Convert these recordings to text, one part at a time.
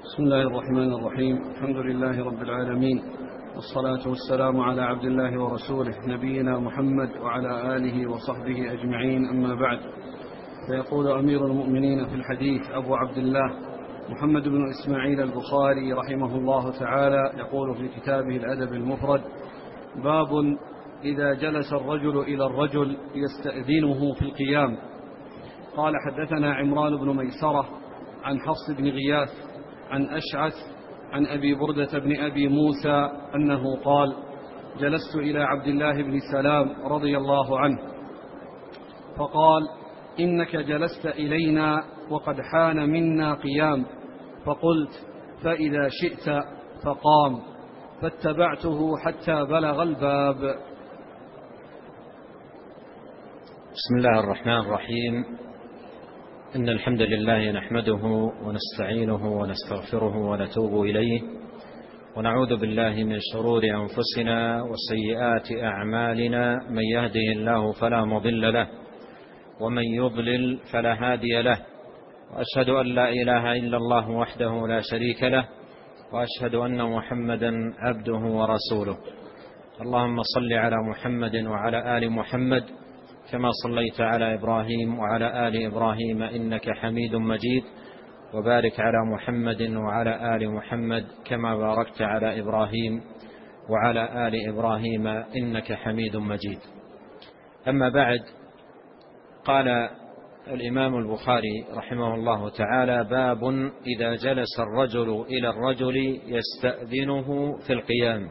بسم الله الرحمن الرحيم. الحمد لله رب العالمين، والصلاة والسلام على عبد الله ورسوله نبينا محمد وعلى آله وصحبه أجمعين، أما بعد. فيقول أمير المؤمنين في الحديث أبو عبد الله محمد بن إسماعيل البخاري رحمه الله تعالى، يقول في كتابه الأدب المفرد: باب إذا جلس الرجل إلى الرجل يستأذنه في القيام. قال: حدثنا عمران بن ميسرة عن حفص بن غياث عن أشعث عن أبي بردة بن أبي موسى أنه قال: جلست إلى عبد الله بن سلام رضي الله عنه فقال: إنك جلست إلينا وقد حان منا قيام، فقلت: فإذا شئت، فقام، فاتبعته حتى بلغ الباب. بسم الله الرحمن الرحيم. إن الحمد لله نحمده ونستعينه ونستغفره ونتوب إليه، ونعوذ بالله من شرور أنفسنا وسيئات أعمالنا، من يهده الله فلا مضل له ومن يضلل فلا هادي له، وأشهد أن لا إله إلا الله وحده لا شريك له، وأشهد أن محمدا عبده ورسوله. اللهم صل على محمد وعلى آل محمد كما صليت على إبراهيم وعلى آل إبراهيم إنك حميد مجيد، وبارك على محمد وعلى آل محمد كما باركت على إبراهيم وعلى آل إبراهيم إنك حميد مجيد. أما بعد، قال الإمام البخاري رحمه الله تعالى: باب إذا جلس الرجل إلى الرجل يستأذنه في القيام.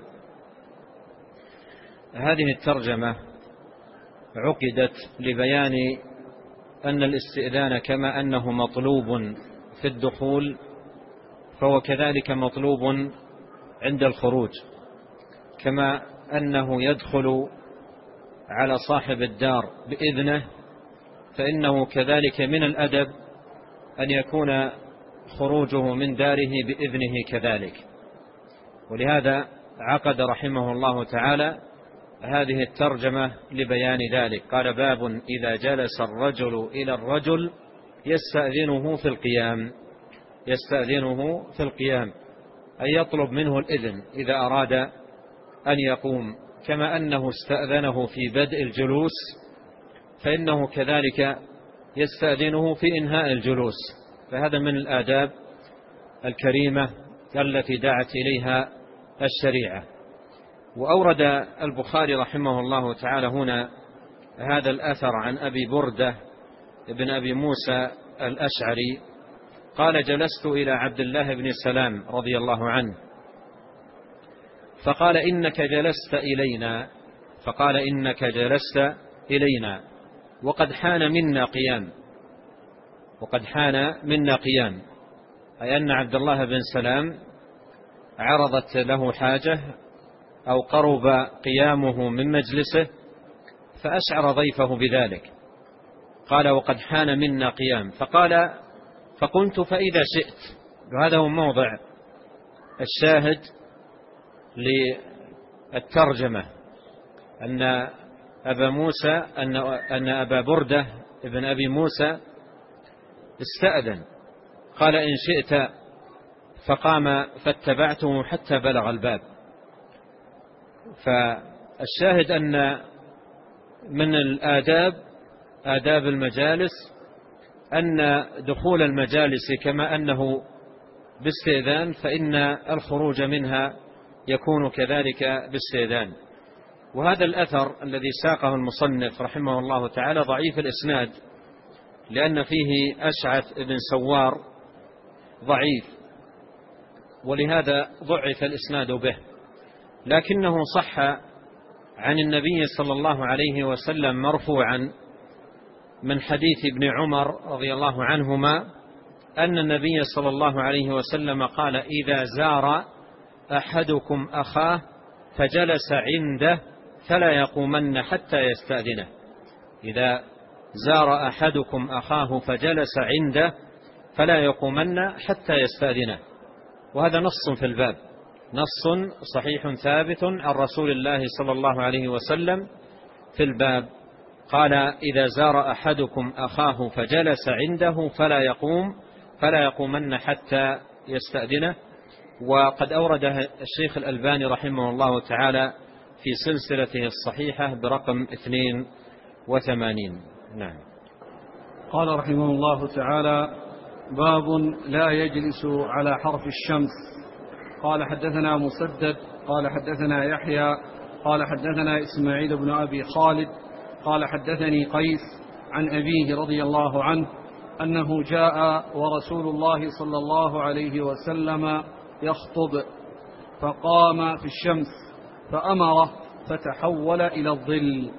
هذه الترجمة عقدت لبيان أن الاستئذان كما أنه مطلوب في الدخول، فهو كذلك مطلوب عند الخروج، كما أنه يدخل على صاحب الدار بإذنه، فإنه كذلك من الأدب أن يكون خروجه من داره بإذنه كذلك. ولهذا عقد رحمه الله تعالى هذه الترجمة لبيان ذلك. قال: باب إذا جلس الرجل إلى الرجل يستأذنه في القيام. يستأذنه في القيام أي يطلب منه الإذن إذا أراد أن يقوم، كما أنه استأذنه في بدء الجلوس، فإنه كذلك يستأذنه في إنهاء الجلوس. فهذا من الآداب الكريمة التي دعت إليها الشريعة. وأورد البخاري رحمه الله تعالى هنا هذا الأثر عن أبي بردة ابن أبي موسى الأشعري قال: جلست إلى عبد الله بن سلام رضي الله عنه فقال: إنك جلست إلينا. فقال: إنك جلست إلينا وقد حان منا قيام. وقد حان منا قيام أي أن عبد الله بن سلام عرضت له حاجة أو قرب قيامه من مجلسه، فأشعر ضيفه بذلك. قال: وقد حان منا قيام. فقال: فقلت: فإذا شئت. وهذا هو موضع الشاهد للترجمة، أن أبا بردة ابن أبي موسى استأذن، قال: إن شئت، فقام فاتبعته حتى بلغ الباب. فالشاهد أن من الآداب آداب المجالس أن دخول المجالس كما أنه باستئذان، فإن الخروج منها يكون كذلك باستئذان. وهذا الأثر الذي ساقه المصنف رحمه الله تعالى ضعيف الإسناد، لأن فيه أشعث بن سوار ضعيف، ولهذا ضعف الإسناد به، لكنه صح عن النبي صلى الله عليه وسلم مرفوعا من حديث ابن عمر رضي الله عنهما أن النبي صلى الله عليه وسلم قال: إذا زار أحدكم أخاه فجلس عنده فلا يقومن حتى يستأذنه. إذا زار أحدكم أخاه فجلس عنده فلا يقومن حتى يستأذنه. وهذا نص في الباب، نص صحيح ثابت عن رسول الله صلى الله عليه وسلم في الباب. قال: إذا زار أحدكم أخاه فجلس عنده فلا يقومن حتى يستأذنه. وقد أوردها الشيخ الألباني رحمه الله تعالى في سلسلته الصحيحة برقم 82. نعم. قال رحمه الله تعالى: باب لا يجلس على حرف الشمس. قال حدثنا مسدد قال حدثنا يحيى قال حدثنا إسماعيل بن أبي خالد قال حدثني قيس عن أبيه رضي الله عنه أنه جاء ورسول الله صلى الله عليه وسلم يخطب فقام في الشمس فأمره فتحول إلى الظل.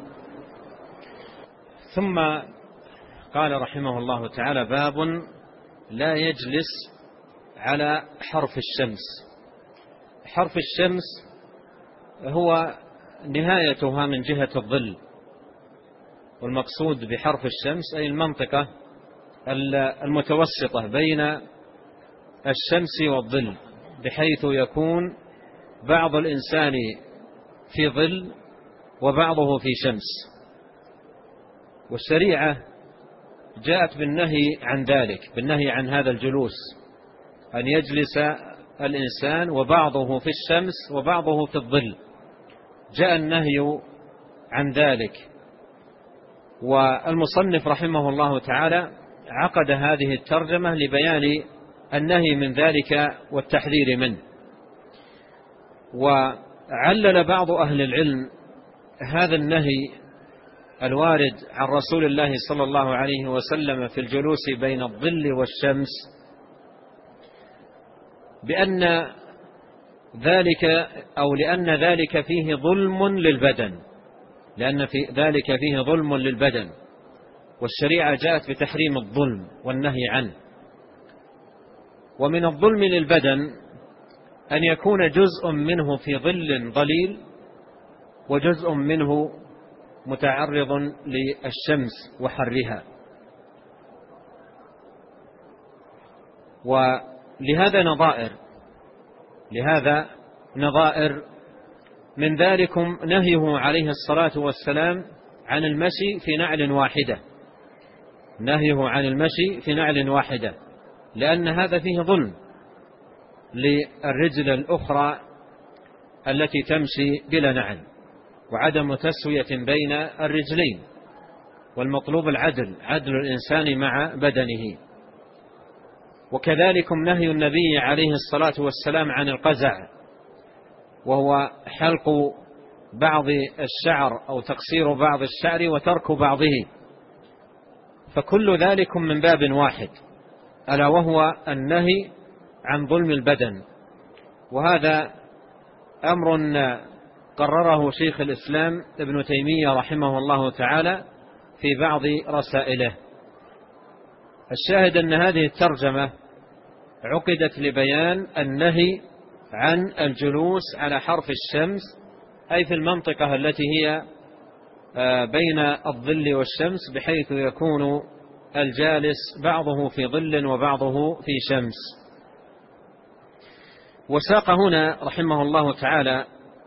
ثم قال رحمه الله تعالى: باب لا يجلس على حرف الشمس. حرف الشمس هو نهايتها من جهة الظل، والمقصود بحرف الشمس أي المنطقة المتوسطة بين الشمس والظل، بحيث يكون بعض الإنسان في ظل وبعضه في شمس. والشريعة جاءت بالنهي عن ذلك، بالنهي عن هذا الجلوس، أن يجلس الإنسان وبعضه في الشمس وبعضه في الظل، جاء النهي عن ذلك. والمصنف رحمه الله تعالى عقد هذه الترجمة لبيان النهي من ذلك والتحذير منه. وعلل بعض أهل العلم هذا النهي الوارد عن رسول الله صلى الله عليه وسلم في الجلوس بين الظل والشمس بأن ذلك أو لأن ذلك فيه ظلم للبدن، لأن في ذلك فيه ظلم للبدن، والشريعة جاءت بتحريم الظلم والنهي عنه. ومن الظلم للبدن أن يكون جزء منه في ظل ظليل وجزء منه متعرض للشمس وحرها. ولهذا نظائر من ذلكم نهيه عليه الصلاة والسلام عن المشي في نعل واحدة، نهيه عن المشي في نعل واحدة، لأن هذا فيه ظلم للرجل الأخرى التي تمشي بلا نعل، وعدم تسوية بين الرجلين، والمطلوب العدل، عدل الإنسان مع بدنه. وكذلك نهي النبي عليه الصلاة والسلام عن القزع، وهو حلق بعض الشعر أو تقصير بعض الشعر وترك بعضه، فكل ذلك من باب واحد، ألا وهو النهي عن ظلم البدن. وهذا أمر قرره شيخ الإسلام ابن تيمية رحمه الله تعالى في بعض رسائله. الشاهد أن هذه الترجمة عقدت لبيان النهي عن الجلوس على حرف الشمس، أي في المنطقة التي هي بين الظل والشمس، بحيث يكون الجالس بعضه في ظل وبعضه في شمس. وساق هنا رحمه الله تعالى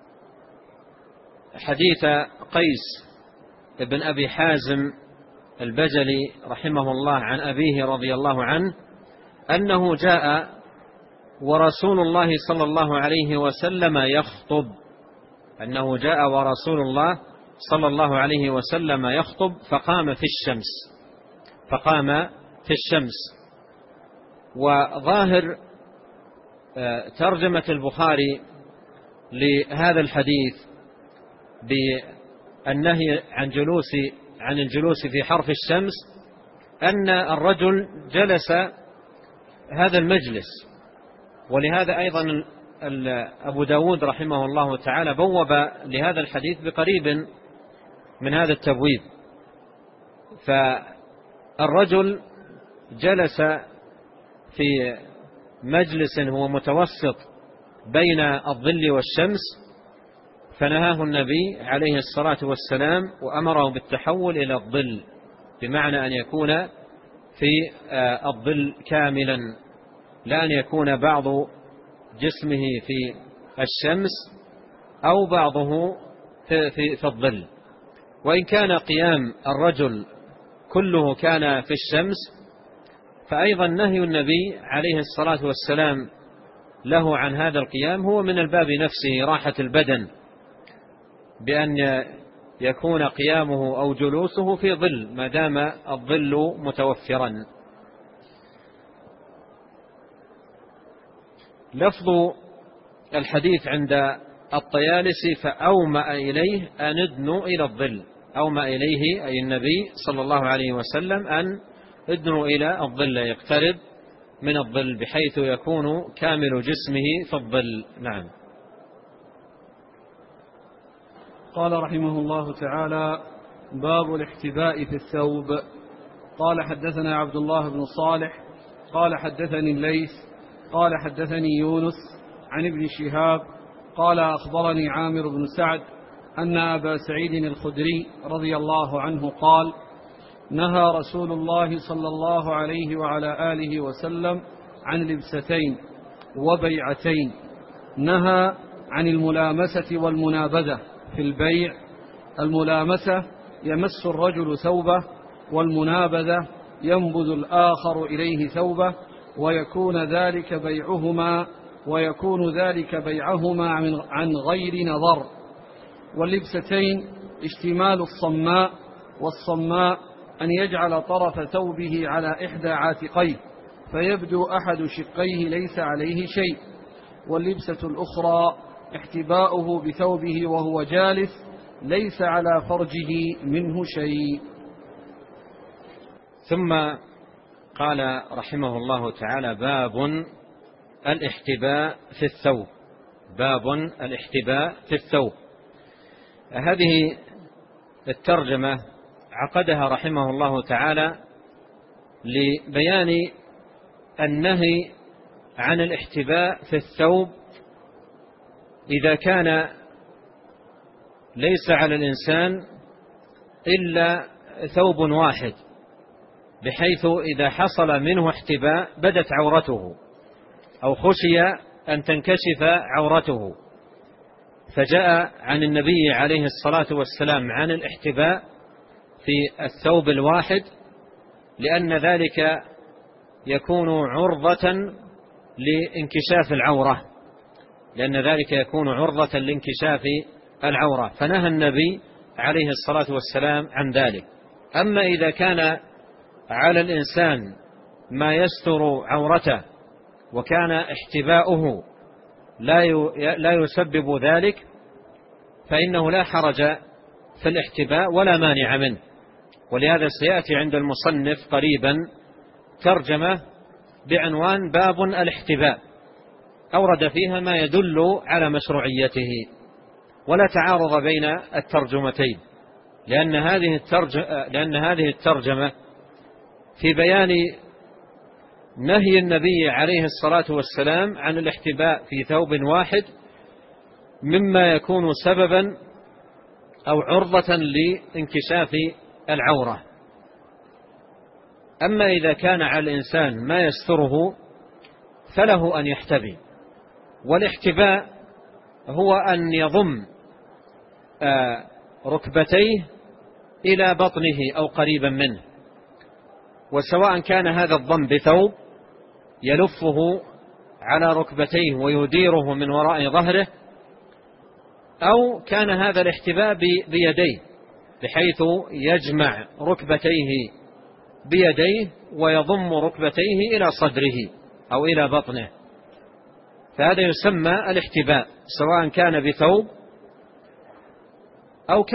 حديث قيس بن أبي حازم البجلي رحمه الله عن أبيه رضي الله عنه أنه جاء ورسول الله صلى الله عليه وسلم يخطب، أنه جاء ورسول الله صلى الله عليه وسلم يخطب فقام في الشمس. وظاهر ترجمة البخاري لهذا الحديث بالنهي عن الجلوس في حرف الشمس أن الرجل جلس هذا المجلس. ولهذا أيضا أبو داود رحمه الله تعالى بوب لهذا الحديث بقريب من هذا التبويب. فالرجل جلس في مجلس هو متوسط بين الظل والشمس، فنهاه النبي عليه الصلاة والسلام وأمره بالتحول إلى الظل، بمعنى أن يكون في الظل كاملا، لا أن يكون بعض جسمه في الشمس أو بعضه في الظل. وإن كان قيام الرجل كله كان في الشمس، فأيضا نهي النبي عليه الصلاة والسلام له عن هذا القيام هو من الباب نفسه، راحة البدن، بأن يكون قيامه أو جلوسه في ظل ما دام الظل متوفرا. لفظ الحديث عند الطيالسي فأومأ إليه أن ادنوا إلى الظل، أومأ إليه أي النبي صلى الله عليه وسلم أن ادنوا إلى الظل، يقترب من الظل بحيث يكون كامل جسمه في الظل. نعم. قال رحمه الله تعالى: باب الاحتباء في الثوب. قال حدثنا عبد الله بن صالح قال حدثني الليث قال حدثني يونس عن ابن شهاب قال أخبرني عامر بن سعد أن أبا سعيد الخدري رضي الله عنه قال: نهى رسول الله صلى الله عليه وعلى آله وسلم عن لبستين وبيعتين. نهى عن الملامسة والمنابذة في البيع. الملامسة يمس الرجل ثوبه، والمنابذة ينبذ الآخر إليه ثوبه، ويكون ذلك بيعهما عن غير نظر. واللبستين اشتمال الصماء، والصماء أن يجعل طرف ثوبه على إحدى عاتقيه فيبدو أحد شقيه ليس عليه شيء. واللبسة الأخرى احتباؤه بثوبه وهو جالس ليس على فرجه منه شيء. ثم قال رحمه الله تعالى: باب الاحتباء في الثوب. باب الاحتباء في الثوب. هذه الترجمة عقدها رحمه الله تعالى لبيان النهي عن الاحتباء في الثوب إذا كان ليس على الإنسان إلا ثوب واحد، بحيث إذا حصل منه احتباء بدت عورته أو خشي أن تنكشف عورته. فجاء عن النبي عليه الصلاة والسلام عن الاحتباء في الثوب الواحد، لأن ذلك يكون عرضة لانكشاف العورة، فنهى النبي عليه الصلاة والسلام عن ذلك. أما إذا كان على الإنسان ما يستر عورته وكان احتباؤه لا يسبب ذلك، فإنه لا حرج في الاحتباء ولا مانع منه. ولهذا سيأتي عند المصنف قريبا ترجمة بعنوان باب الاحتباء، أورد فيها ما يدل على مشروعيته، ولا تعارض بين الترجمتين، لأن هذه الترجمة في بيان نهي النبي عليه الصلاة والسلام عن الاحتباء في ثوب واحد مما يكون سببا أو عرضة لانكشاف العورة. أما إذا كان على الإنسان ما يستره فله أن يحتبي. والاحتباء هو أن يضم ركبتيه إلى بطنه أو قريبا منه، وسواء كان هذا الضم بثوب يلفه على ركبتيه ويديره من وراء ظهره، أو كان هذا الاحتباء بيديه بحيث يجمع ركبتيه بيديه ويضم ركبتيه إلى صدره أو إلى بطنه، فهذا يسمى الاحتباء، سواء كان بثوب أو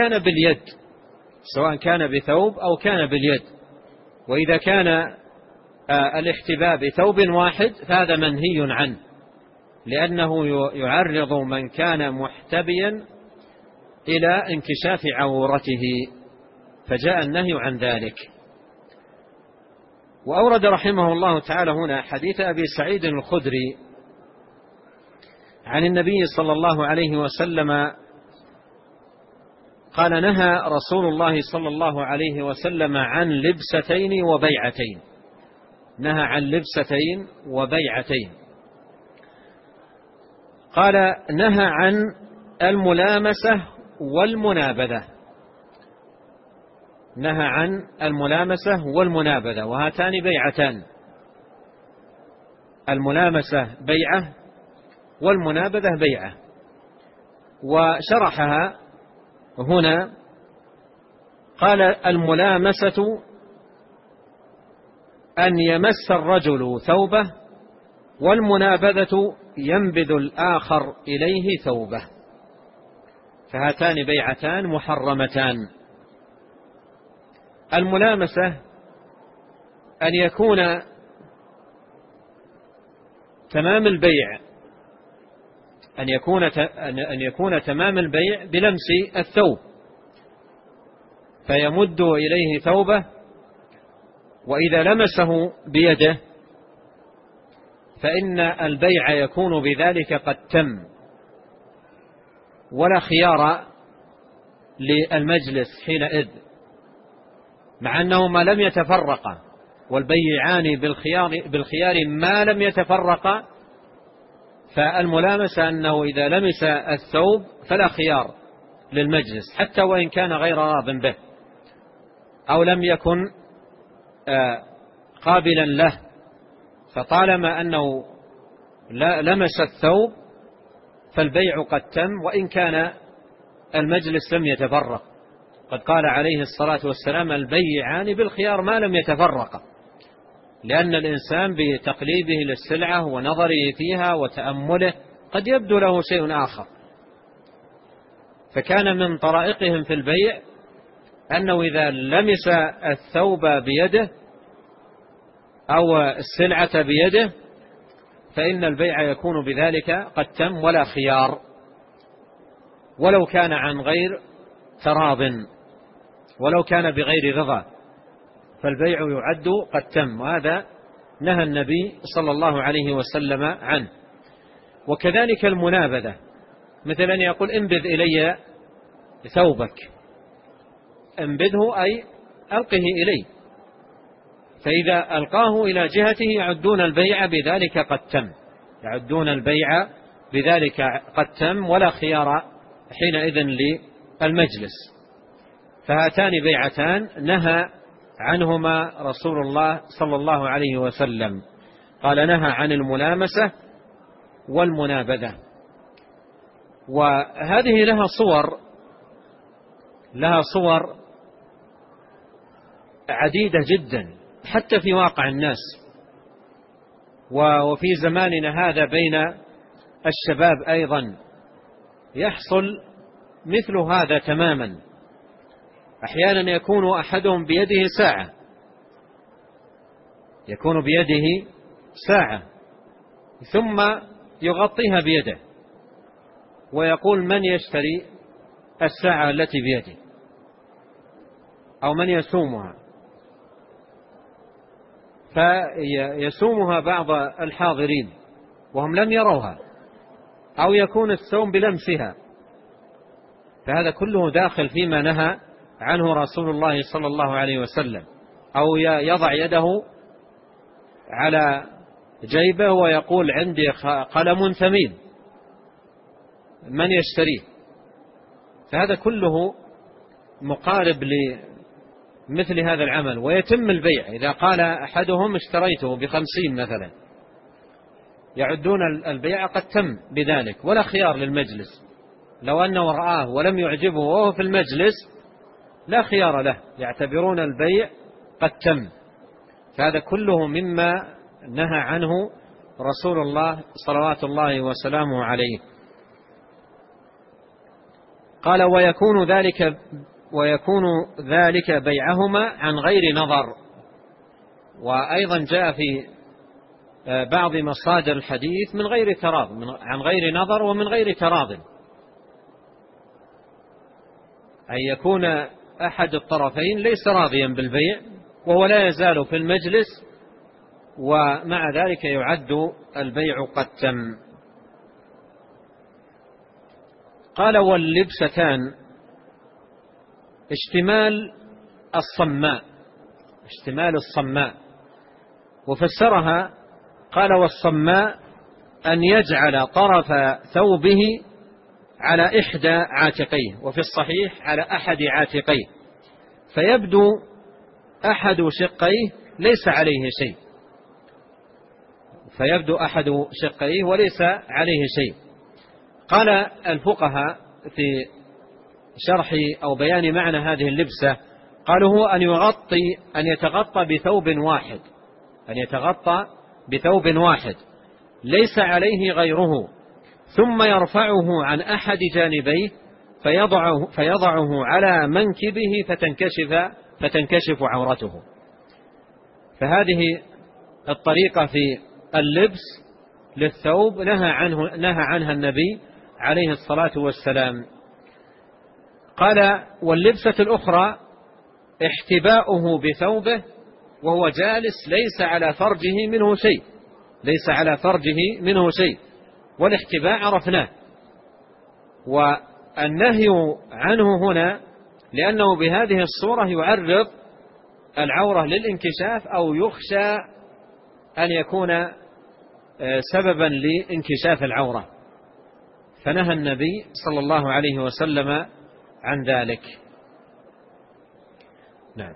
كان باليد. وإذا كان الاحتباء بثوب واحد فهذا منهي عنه، لأنه يعرض من كان محتبيا إلى انكشاف عورته، فجاء النهي عن ذلك. وأورد رحمه الله تعالى هنا حديث أبي سعيد الخدري عن النبي صلى الله عليه وسلم قال: نهى رسول الله صلى الله عليه وسلم عن لبستين وبيعتين. نهى عن لبستين وبيعتين. قال: نهى عن الملامسة والمنابذة. نهى عن الملامسة والمنابذة، وهاتان بيعتان، الملامسة بيعة والمنابذة بيعة. وشرحها هنا قال: الملامسة أن يمس الرجل ثوبه، والمنابذة ينبذ الآخر إليه ثوبه، فهاتان بيعتان محرمتان. الملامسة أن يكون تمام البيع أن يكون تمام البيع بلمس الثوب، فيمد إليه ثوبه، وإذا لمسه بيده فإن البيع يكون بذلك قد تم، ولا خيار للمجلس حينئذ، مع أنهما لم يتفرقا، والبيعان بالخيار ما لم يتفرقا. فالملامسة أنه إذا لمس الثوب فلا خيار للمجلس، حتى وإن كان غير راض به أو لم يكن قابلا له، فطالما أنه لمس الثوب فالبيع قد تم، وإن كان المجلس لم يتفرق. قد قال عليه الصلاة والسلام: البيعان بالخيار ما لم يتفرقا، لأن الإنسان بتقليبه للسلعة ونظره فيها وتأمله قد يبدو له شيء آخر. فكان من طرائقهم في البيع أنه إذا لمس الثوب بيده أو السلعة بيده فإن البيع يكون بذلك قد تم ولا خيار، ولو كان عن غير تراض، ولو كان بغير رضا، فالبيع يعد قد تم، وهذا نهى النبي صلى الله عليه وسلم عنه. وكذلك المنابذة، مثل أن يقول: انبذ إلي ثوبك، انبذه أي ألقه إلي، فإذا ألقاه إلى جهته يعدون البيع بذلك قد تم، يعدون البيع بذلك قد تم، ولا خيار حينئذ للمجلس. فهاتان بيعتان نهى عنهما رسول الله صلى الله عليه وسلم، قال: نهى عن الملامسة والمنابذة. وهذه لها صور عديدة جدا حتى في واقع الناس، وفي زماننا هذا بين الشباب أيضا يحصل مثل هذا تماما. أحيانا يكون أحدهم بيده ساعة ثم يغطيها بيده ويقول: من يشتري الساعة التي بيدي، أو من يسومها؟ فيسومها بعض الحاضرين وهم لم يروها، أو يكون السوم بلمسها. فهذا كله داخل فيما نهى عنه رسول الله صلى الله عليه وسلم. أو يضع يده على جيبه ويقول: عندي قلم ثمين، من يشتريه؟ فهذا كله مقارب لمثل هذا العمل، ويتم البيع. إذا قال أحدهم: اشتريته ب50 مثلا، يعدون البيع قد تم بذلك، ولا خيار للمجلس. لو أنه رآه ولم يعجبه وهو في المجلس لا خيار له، يعتبرون البيع قد تم. فهذا كله مما نهى عنه رسول الله صلوات الله وسلامه عليه. قال: ويكون ذلك بيعهما عن غير نظر. وأيضا جاء في بعض مصادر الحديث من غير تراض، عن غير نظر ومن غير تراض، أن يكون أحد الطرفين ليس راضيا بالبيع وهو لا يزال في المجلس، ومع ذلك يعد البيع قد تم. قال: واللبستان اشتمال الصماء، وفسرها قال: والصماء أن يجعل طرف ثوبه على إحدى عاتقيه، وفي الصحيح على أحد عاتقيه، فيبدو أحد شقيه ليس عليه شيء، فيبدو أحد شقيه وليس عليه شيء. قال الفقهاء في شرح أو بيان معنى هذه اللبسة قالوا هو أن يتغطى بثوب واحد ليس عليه غيره، ثم يرفعه عن أحد جانبيه فيضعه على منكبه فتنكشف عورته. فهذه الطريقة في اللبس للثوب نهى عنها النبي عليه الصلاة والسلام. قال واللبسة الأخرى احتباؤه بثوبه وهو جالس ليس على فرجه منه شيء، والاحتباء عرفناه، والنهي عنه هنا لأنه بهذه الصورة يعرض العورة للانكشاف أو يخشى أن يكون سببا لانكشاف العورة، فنهى النبي صلى الله عليه وسلم عن ذلك. نعم.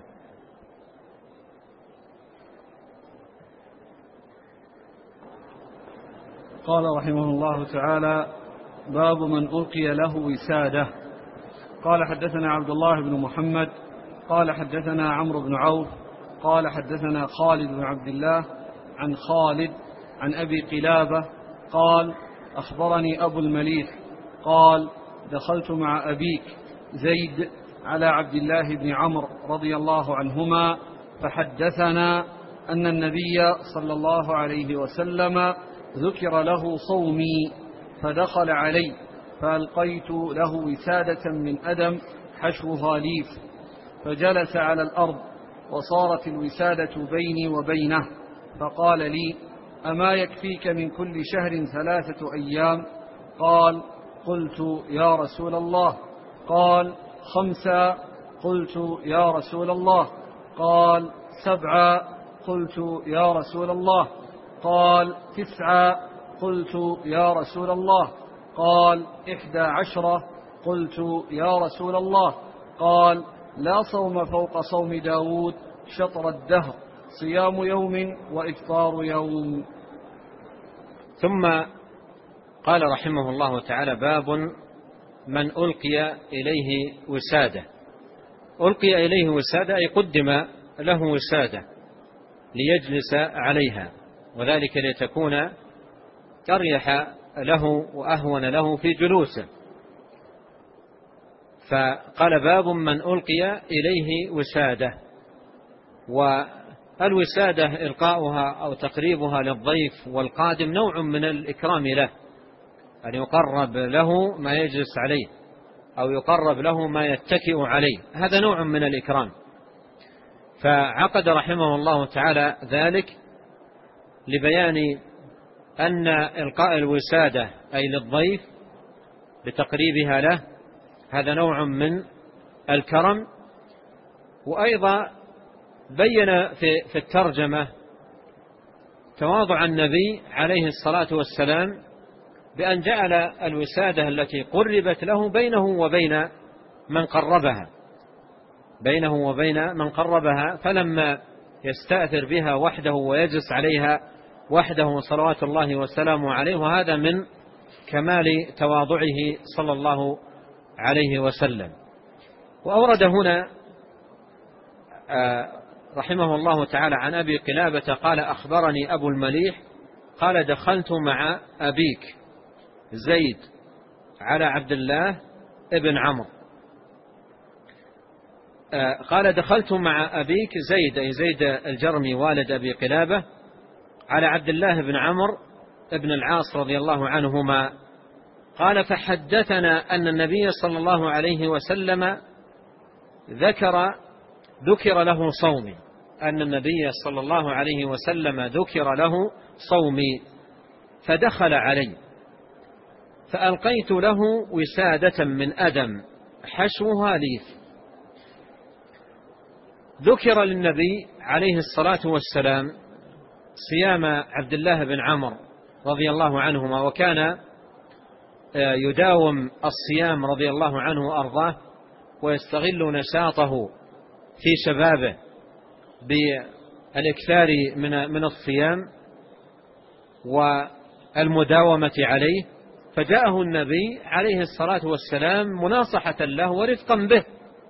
قال رحمه الله تعالى: باب من ألقي له وسادة. قال حدثنا عبد الله بن محمد قال حدثنا عمرو بن عوف قال حدثنا خالد بن عبد الله عن خالد عن أبي قلابة قال: أخبرني أبو المليح قال: دخلت مع أبيك زيد على عبد الله بن عمرو رضي الله عنهما فحدثنا أن النبي صلى الله عليه وسلم ذكر له صومي، فدخل علي فألقيت له وسادة من أدم حشوها ليف، فجلس على الأرض وصارت الوسادة بيني وبينه، فقال لي: أما يكفيك من كل شهر 3 أيام؟ قال: قلت: يا رسول الله. قال: 5. قلت: يا رسول الله. قال: 7. قلت: يا رسول الله. قال: 9. قلت: يا رسول الله. قال: 11. قلت: يا رسول الله. قال: لا صوم فوق صوم داود شطر الدهر، صيام يوم وإفطار يوم. ثم قال رحمه الله تعالى: باب من ألقي إليه وسادة. ألقي إليه وسادة أي قدم له وسادة ليجلس عليها، وذلك لتكون أريح له وأهون له في جلوسه. فقال: باب من ألقي إليه وسادة. والوسادة إلقاؤها أو تقريبها للضيف والقادم نوع من الإكرام له، أن يقرب له ما يجلس عليه أو يقرب له ما يتكئ عليه، هذا نوع من الإكرام. فعقد رحمه الله تعالى ذلك لبيان أن إلقاء الوسادة أي للضيف لتقريبها له هذا نوع من الكرم. وأيضا بين في الترجمة تواضع النبي عليه الصلاة والسلام بأن جعل الوسادة التي قربت له بينه وبين من قربها، فلما يستأثر بها وحده ويجلس عليها وحده صلوات الله وسلامه عليه، وهذا من كمال تواضعه صلى الله عليه وسلم. وأورد هنا رحمه الله تعالى عن أبي قلابة قال: أخبرني أبو المليح قال: دخلت مع أبيك زيد على عبد الله ابن عمرو. قال: دخلت مع أبيك زيد أي زيد الجرمي والد أبي قلابة على عبد الله بن عمرو ابن العاص رضي الله عنهما. قال: فحدثنا أن النبي صلى الله عليه وسلم ذكر له صومي، أن النبي صلى الله عليه وسلم ذكر له صومي، فدخل علي فألقيت له وسادة من أدم حشوها ليف. ذكر للنبي عليه الصلاة والسلام صيام عبد الله بن عمرو رضي الله عنهما، وكان يداوم الصيام رضي الله عنه وأرضاه، ويستغل نشاطه في شبابه بالإكثار من الصيام، والمداومة عليه، فجاءه النبي عليه الصلاة والسلام مناصحة له ورفقا به،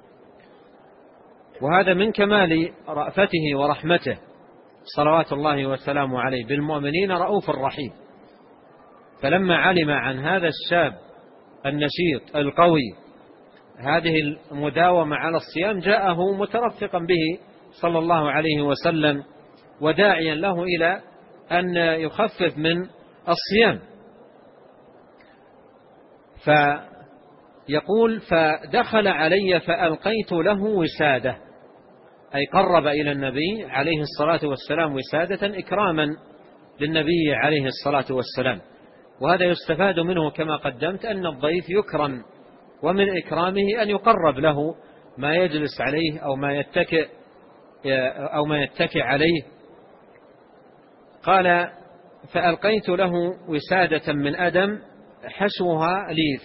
وهذا من كمال رأفته ورحمته صلوات الله وسلامه عليه بالمؤمنين رؤوف رحيم. فلما علم عن هذا الشاب النشيط القوي هذه المداومة على الصيام جاءه مترفقا به صلى الله عليه وسلم وداعيا له إلى أن يخفف من الصيام. فيقول فدخل علي فألقيت له وسادة، أي قرب إلى النبي عليه الصلاة والسلام وسادة إكراما للنبي عليه الصلاة والسلام. وهذا يستفاد منه كما قدمت أن الضيف يكرم، ومن إكرامه أن يقرب له ما يجلس عليه أو ما يتكئ عليه. قال فألقيت له وسادة من أدم حشوها ليف.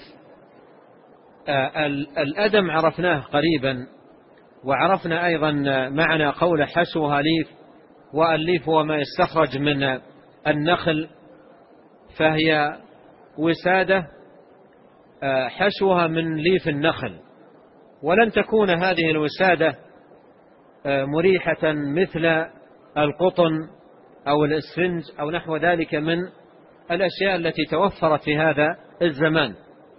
الأدم عرفناه قريبا، وعرفنا أيضا معنى قول حشوها ليف، والليف هو ما يستخرج من النخل، فهي وسادة حشوها من ليف النخل. ولن تكون هذه الوسادة مريحة مثل القطن أو الإسفنج أو نحو ذلك من الأشياء التي توفرت في هذا الزمان،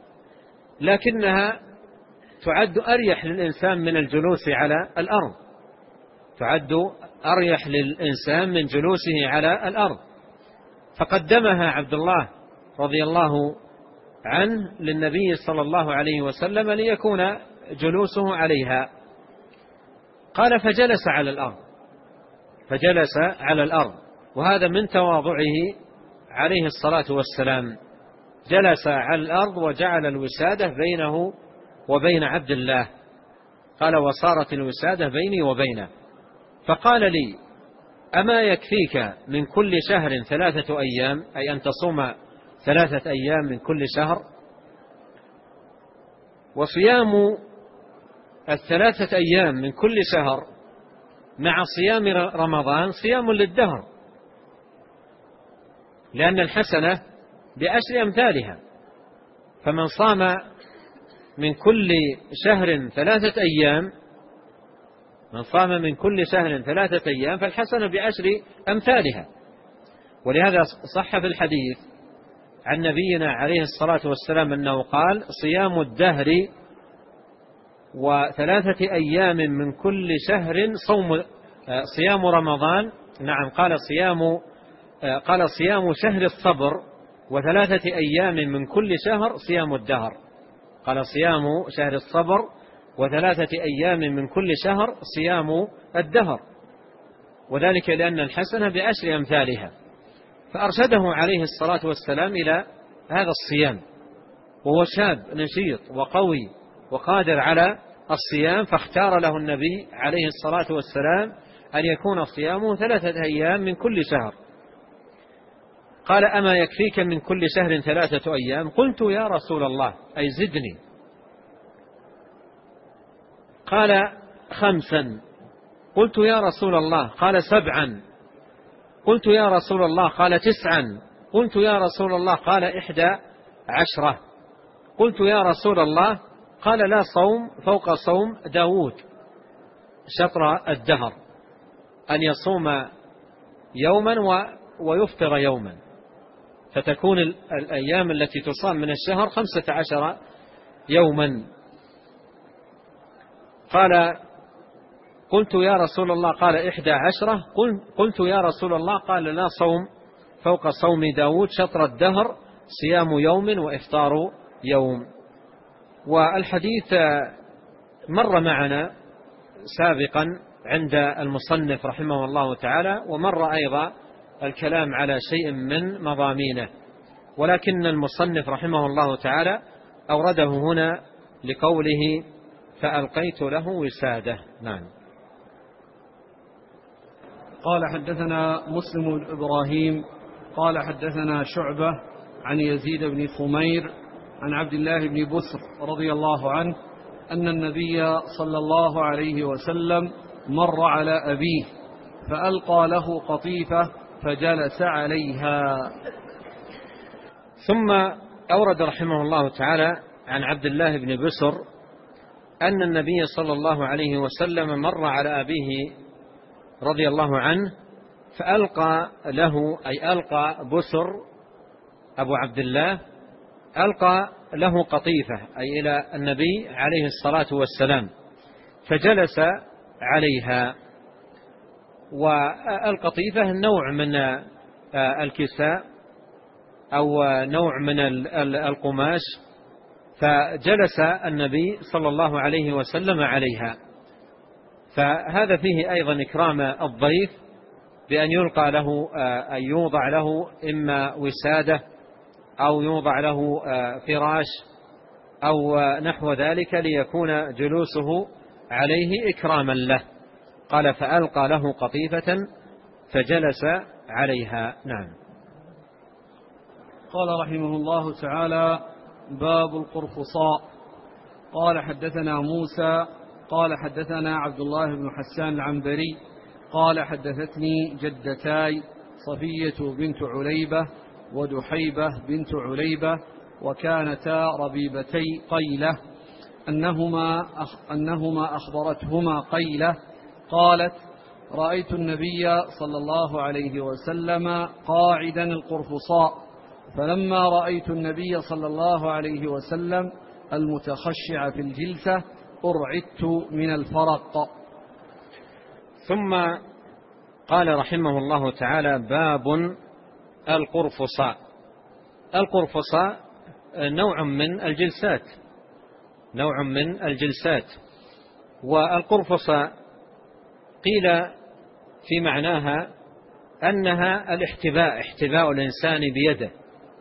لكنها تعد أريح للإنسان من الجلوس على الأرض، تعد أريح للإنسان من جلوسه على الأرض. فقدمها عبد الله رضي الله عنه للنبي صلى الله عليه وسلم ليكون جلوسه عليها. قال فجلس على الأرض، وهذا من تواضعه عليه الصلاة والسلام، جلس على الأرض وجعل الوسادة بينه وبين عبد الله. قال وصارت الوسادة بيني وبينه. فقال لي أما يكفيك من كل شهر 3 أيام، أي أن تصوم 3 أيام من كل شهر؟ وصيام 3 أيام من كل شهر مع صيام رمضان صيام للدهر، لأن الحسنة ب10 أمثالها. فمن صام من كل شهر 3 أيام، من صام من كل شهر 3 أيام فالحسنة ب10 أمثالها. ولهذا صح في الحديث عن نبينا عليه الصلاة والسلام أنه قال صيام الدهر و3 أيام من كل شهر صيام رمضان. نعم، قال صيام شهر الصبر و3 أيام من كل شهر صيام الدهر. قال صيام شهر الصبر و3 أيام من كل شهر صيام الدهر، وذلك لأن الحسنة ب10 أمثالها. فأرشده عليه الصلاة والسلام إلى هذا الصيام، وهو شاب نشيط وقوي وقادر على الصيام، فاختار له النبي عليه الصلاة والسلام أن يكون صيامه 3 أيام من كل شهر. قال أما يكفيك من كل شهر 3 أيام؟ قلت يا رسول الله أي زدني. قال 5. قلت يا رسول الله. قال 7. قلت يا رسول الله. قال 9. قلت يا رسول الله. قال 11. قلت يا رسول الله. قال لا صوم فوق صوم داود شطر الدهر، أن يصوم يوما ويفطر يوما، فتكون الأيام التي تصام من الشهر 15 يوما. قال قلت يا رسول الله. قال 11. قلت يا رسول الله. قال لا صوم فوق صوم داود شطر الدهر، صيام يوم وإفطار يوم. والحديث مر معنا سابقا عند المصنف رحمه الله تعالى، ومر أيضا الكلام على شيء من مضامينه، ولكن المصنف رحمه الله تعالى أورده هنا لقوله فألقيت له وسادة. نعم. قال حدثنا مسلم بن إبراهيم قال حدثنا شعبة عن يزيد بن خمير عن عبد الله بن بسر رضي الله عنه أن النبي صلى الله عليه وسلم مر على أبيه فألقى له قطيفة فجلس عليها. ثم أورد رحمه الله تعالى عن عبد الله بن بسر أن النبي صلى الله عليه وسلم مر على أبيه رضي الله عنه فألقى له، أي ألقى بسر أبو عبد الله، ألقى له قطيفة أي إلى النبي عليه الصلاة والسلام، فجلس عليها. والقطيفة نوع من الكساء أو نوع من القماش، فجلس النبي صلى الله عليه وسلم عليها. فهذا فيه أيضا إكرام الضيف بأن يلقى له، أن يوضع له إما وسادة أو يوضع له فراش أو نحو ذلك ليكون جلوسه عليه إكراما له. قال فألقى له قطيفة فجلس عليها. نعم. قال رحمه الله تعالى: باب القرفصاء. قال حدثنا موسى قال حدثنا عبد الله بن حسان العنبري قال حدثتني جدتاي صفية بنت عليبة ودحيبة بنت عليبة وكانتا ربيبتي قيلة أنهما أخبرتهما قيلة قالت: رأيت النبي صلى الله عليه وسلم قاعدا القرفصاء، فلما رأيت النبي صلى الله عليه وسلم المتخشع في الجلسة أرعدت من الفرق. ثم قال رحمه الله تعالى: باب القرفصاء. القرفصاء نوع من الجلسات، نوع من الجلسات. والقرفصاء قيل في معناها أنها الاحتباء، احتباء الإنسان بيده،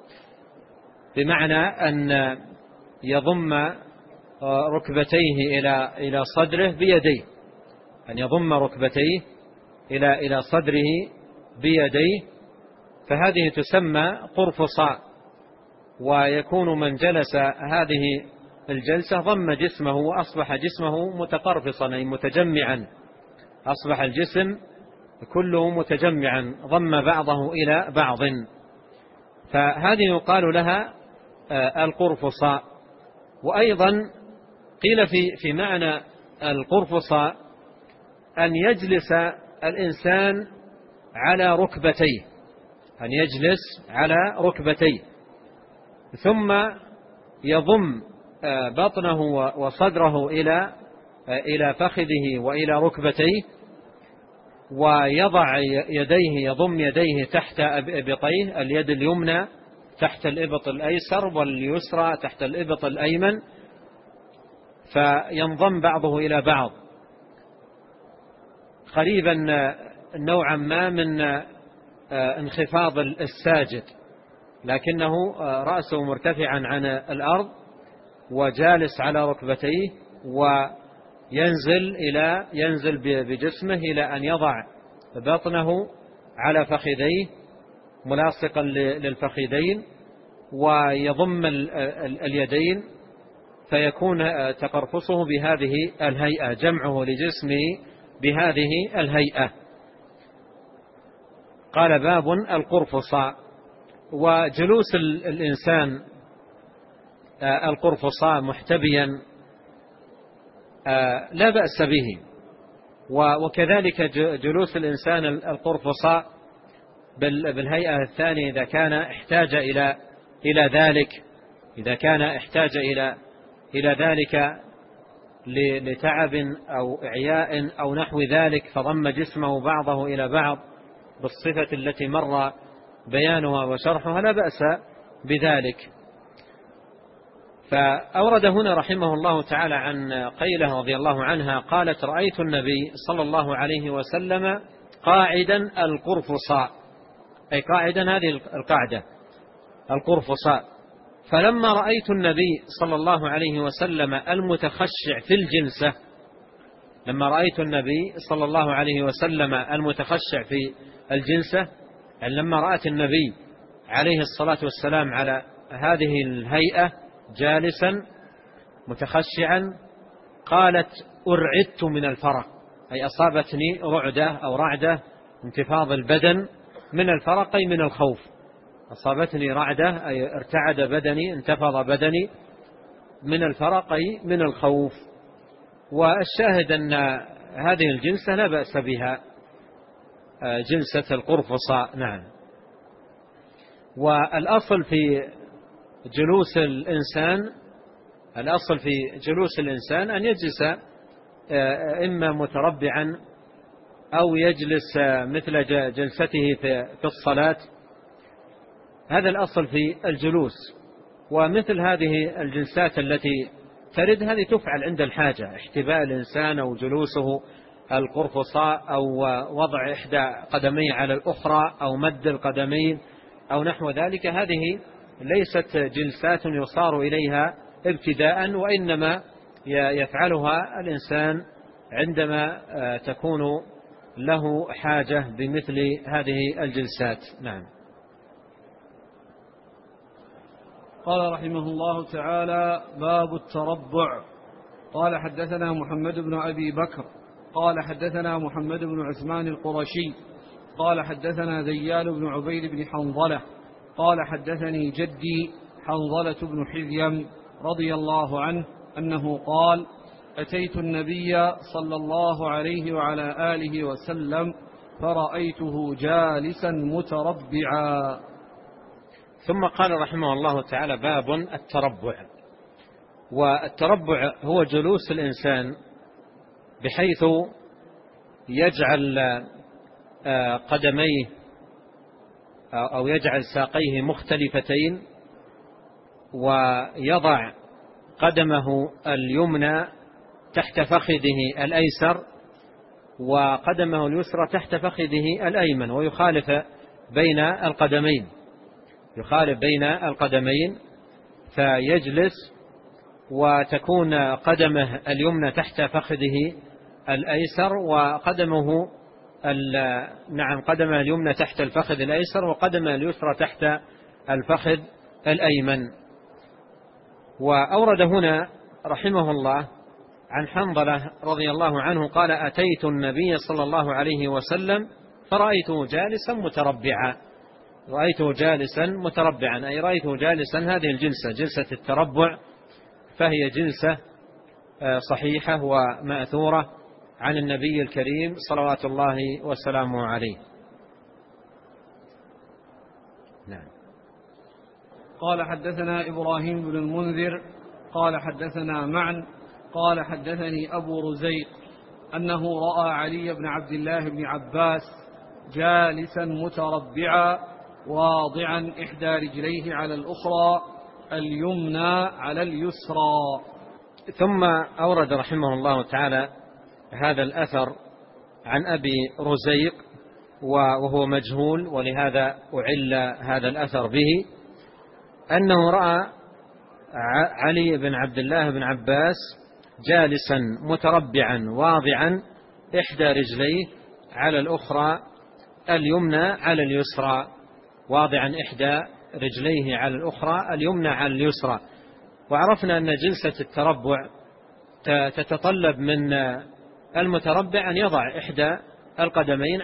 بمعنى أن يضم ركبتيه إلى صدره بيديه، أن يضم ركبتيه إلى صدره بيديه، فهذه تسمى قرفصاء. ويكون من جلس هذه الجلسة ضم جسمه وأصبح جسمه متقرفصا أي متجمعا، أصبح الجسم كله متجمعا، ضم بعضه إلى بعض، فهذه يقال لها القرفصاء. وأيضا قيل في معنى القرفصاء أن يجلس الإنسان على ركبتيه، أن يجلس على ركبتيه ثم يضم بطنه وصدره إلى فخذه وإلى ركبتيه، ويضع يديه، يضم يديه تحت إبطيه، اليد اليمنى تحت الإبط الأيسر واليسرى تحت الإبط الأيمن، فينضم بعضه إلى بعض قريبا نوعا ما من انخفاض الساجد، لكنه رأسه مرتفعا عن الأرض وجالس على ركبتيه، وينزل بجسمه إلى أن يضع بطنه على فخذيه ملاصقا للفخذين، ويضم اليدين، فيكون تقرفصه بهذه الهيئة، جمعه لجسمه بهذه الهيئة. قال: باب القرفصاء. وجلوس الإنسان القرفصاء محتبيا لا بأس به، وكذلك جلوس الإنسان القرفصاء بالهيئة الثانية إذا كان احتاج إلى ذلك، إذا كان احتاج إلى ذلك لتعب أو إعياء أو نحو ذلك، فضم جسمه بعضه إلى بعض بالصفة التي مر بيانها وشرحها، لا بأس بذلك. فأورد هنا رحمه الله تعالى عن قيلة رضي الله عنها قالت: رأيت النبي صلى الله عليه وسلم قاعدا القرفصاء، أي قاعدا هذه القاعدة القرفصاء، فلما رأيت النبي صلى الله عليه وسلم المتخشع في الجلسة، لما رأيت النبي صلى الله عليه وسلم المتخشع في الجلسة، يعني لما رأت النبي عليه الصلاة والسلام على هذه الهيئة جالسا متخشعا، قالت: أرعدت من الفرق، أي أصابتني رعدة أو رعدة، انتفاض البدن من الفرق أي من الخوف. أصابتني رعدة أي ارتعد بدني، انتفض بدني. من الفرق أي من الخوف. والشاهد أن هذه الجلسة لا بأس بها، جلسة القرفصاء. نعم. والأصل في جلوس الإنسان أن يجلس إما متربعا أو يجلس مثل جلسته في الصلاة. هذا الأصل في الجلوس. ومثل هذه الجلسات التي ترد هذه تفعل عند الحاجة، احتباء الإنسان أو جلوسه القرفصاء أو وضع إحدى قدميه على الأخرى أو مد القدمين أو نحو ذلك. هذه ليست جلسات يصار إليها ابتداء، وإنما يفعلها الإنسان عندما تكون له حاجة بمثل هذه الجلسات. نعم. قال رحمه الله تعالى: باب التربع. قال حدثنا محمد بن أبي بكر قال حدثنا محمد بن عثمان القرشي قال حدثنا ذيال بن عبيد بن حنظلة قال حدثني جدي حنظلة بن حذيم رضي الله عنه أنه قال: أتيت النبي صلى الله عليه وعلى آله وسلم فرأيته جالسا متربعا. ثم قال رحمه الله تعالى: باب التربع. والتربع هو جلوس الإنسان بحيث يجعل قدميه أو يجعل ساقيه مختلفتين، ويضع قدمه اليمنى تحت فخذه الأيسر وقدمه اليسرى تحت فخذه الأيمن، ويخالف بين القدمين فيجلس وتكون قدمه اليمنى تحت فخذه الأيسر وقدمه قدمه اليمنى تحت الفخذ الأيسر وقدمه اليسرى تحت الفخذ الأيمن. وأورد هنا رحمه الله عن حنظلة رضي الله عنه قال: أتيت النبي صلى الله عليه وسلم فرأيته جالسا متربعا أي رأيته جالسا. هذه الجلسة جلسة التربع، فهي جلسة صحيحة ومأثورة عن النبي الكريم صلوات الله وسلامه عليه. نعم. قال حدثنا إبراهيم بن المنذر قال حدثنا معن قال حدثني أبو رزيق أنه رأى علي بن عبد الله بن عباس جالسا متربعا واضعا إحدى رجليه على الأخرى اليمنى على اليسرى. ثم أورد رحمه الله تعالى هذا الأثر عن أبي رزيق وهو مجهول، ولهذا أعل هذا الأثر به، أنه رأى علي بن عبد الله بن عباس جالسا متربعا واضعا إحدى رجليه على الأخرى اليمنى على اليسرى، واضعا إحدى رجليه على الأخرى اليمنى على اليسرى. وعرفنا أن جلسة التربع تتطلب من المتربع أن يضع إحدى القدمين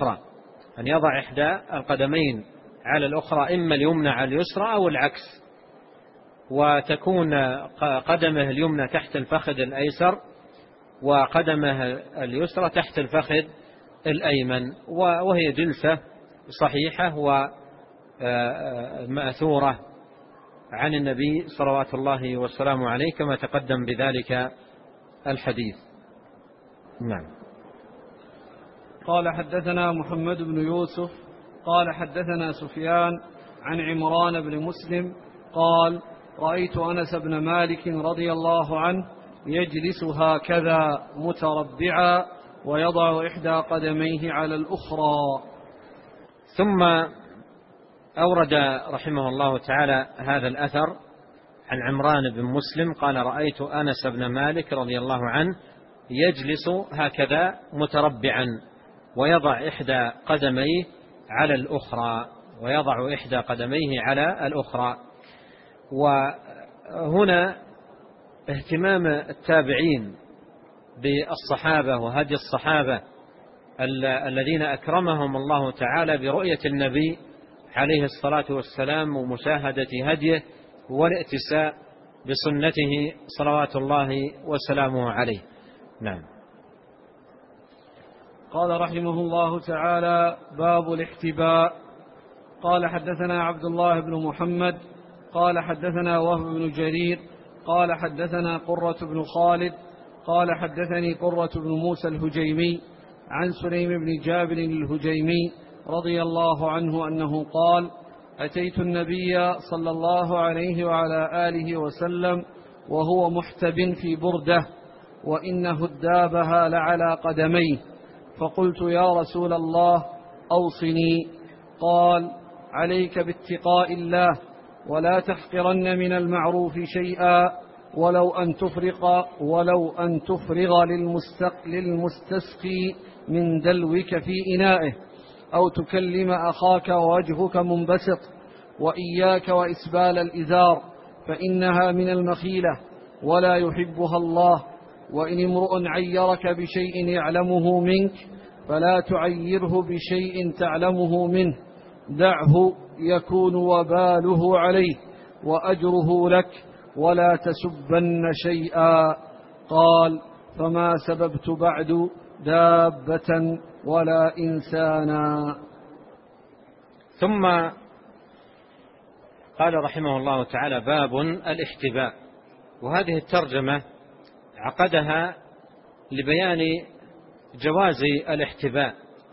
على الأخرى إما اليمنى على اليسرى أو العكس، وتكون قدمه اليمنى تحت الفخذ الأيسر وقدمه اليسرى تحت الفخذ الأيمن. وهي جلسة صحيحة ومأثورة عن النبي صلوات الله والسلام عليه كما تقدم بذلك الحديث. نعم. قال حدثنا محمد بن يوسف قال حدثنا سفيان عن عمران بن مسلم قال: رأيت أنس بن مالك رضي الله عنه يجلس هكذا متربعا ويضع إحدى قدميه على الأخرى. ثم أورد رحمه الله تعالى هذا الأثر عن عمران بن مسلم قال: رأيت أنس بن مالك رضي الله عنه يجلس هكذا متربعا ويضع إحدى قدميه على الأخرى. وهنا اهتمام التابعين بالصحابة وهدي الصحابة الذين أكرمهم الله تعالى برؤية النبي عليه الصلاة والسلام ومشاهدة هديه والائتساء بسنته صلوات الله وسلامه عليه. نعم. قال رحمه الله تعالى: باب الاحتباء. قال حدثنا عبد الله بن محمد قال حدثنا وهب بن جرير قال حدثنا قرة بن خالد قال حدثني قرة بن موسى الهجيمي عن سليم بن جابر الهجيمي رضي الله عنه أنه قال: أتيت النبي صلى الله عليه وعلى آله وسلم وهو محتب في بردة وإن هدابها لعلى قدميه، فقلت: يا رسول الله أوصني. قال: عليك باتقاء الله ولا تحقرن من المعروف شيئا ولو أن تفرغ للمستسقي من دلوك في إنائه أو تكلم أخاك ووجهك منبسط، وإياك وإسبال الإزار فإنها من المخيلة ولا يحبها الله. وإن امرؤ عيرك بشيء يعلمه منك فلا تعيره بشيء تعلمه منه، دعه يكون وباله عليه وأجره لك ولا تسبن شيئا. قال: فما سببت بعد دابة ولا إنسانا. ثم قال رحمه الله تعالى: باب الاحتباء. وهذه الترجمة عقدها لبيان جواز الاحتباء،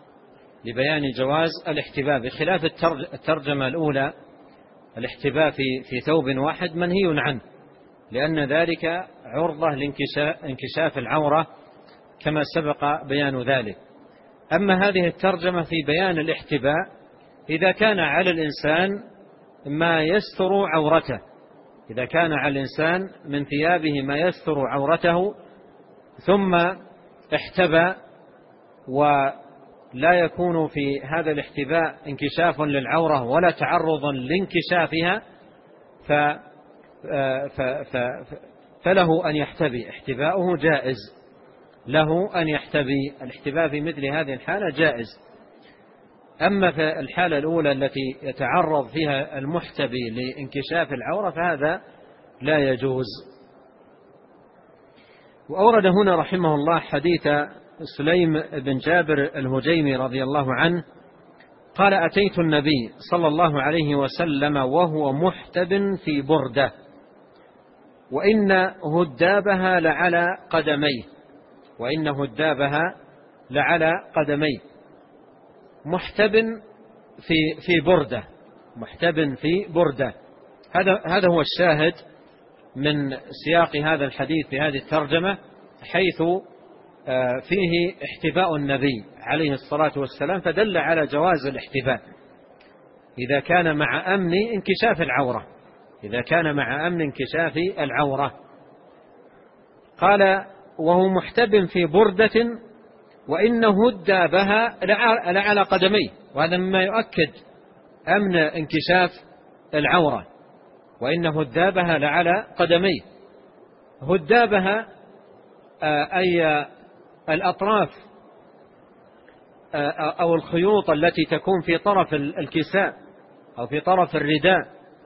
بخلاف الترجمة الأولى الاحتباء في ثوب واحد منهي عنه، لأن ذلك عرضة لانكشاف العورة كما سبق بيان ذلك. أما هذه الترجمة في بيان الاحتباء إذا كان على الإنسان ما يستر عورته، إذا كان على الإنسان من ثيابه ما يستر عورته ثم احتبى ولا يكون في هذا الاحتباء انكشاف للعورة ولا تعرض لانكشافها فله أن يحتبي، احتباؤه جائز، له أن يحتبي. الاحتباء في مثل هذه الحالة جائز. أما في الحالة الأولى التي يتعرض فيها المحتبي لانكشاف العورة فهذا لا يجوز. وأورد هنا رحمه الله حديث سليم بن جابر الهجيمي رضي الله عنه قال: أتيت النبي صلى الله عليه وسلم وهو محتب في بردة وإن هدابها لعلى قدميه. محتب في بردة. هذا هو الشاهد من سياق هذا الحديث في هذه الترجمة، حيث فيه احتباء النبي عليه الصلاة والسلام، فدل على جواز الاحتباء إذا كان مع أمن انكشاف العورة. قال: وهو محتب في بردة وإن هدابها لعلى قدميه. وهذا مما يؤكد أمن انكشاف العورة، وإن هدابها لعلى قدميه. هدابها أي الأطراف أو الخيوط التي تكون في طرف الكساء أو في طرف الرداء،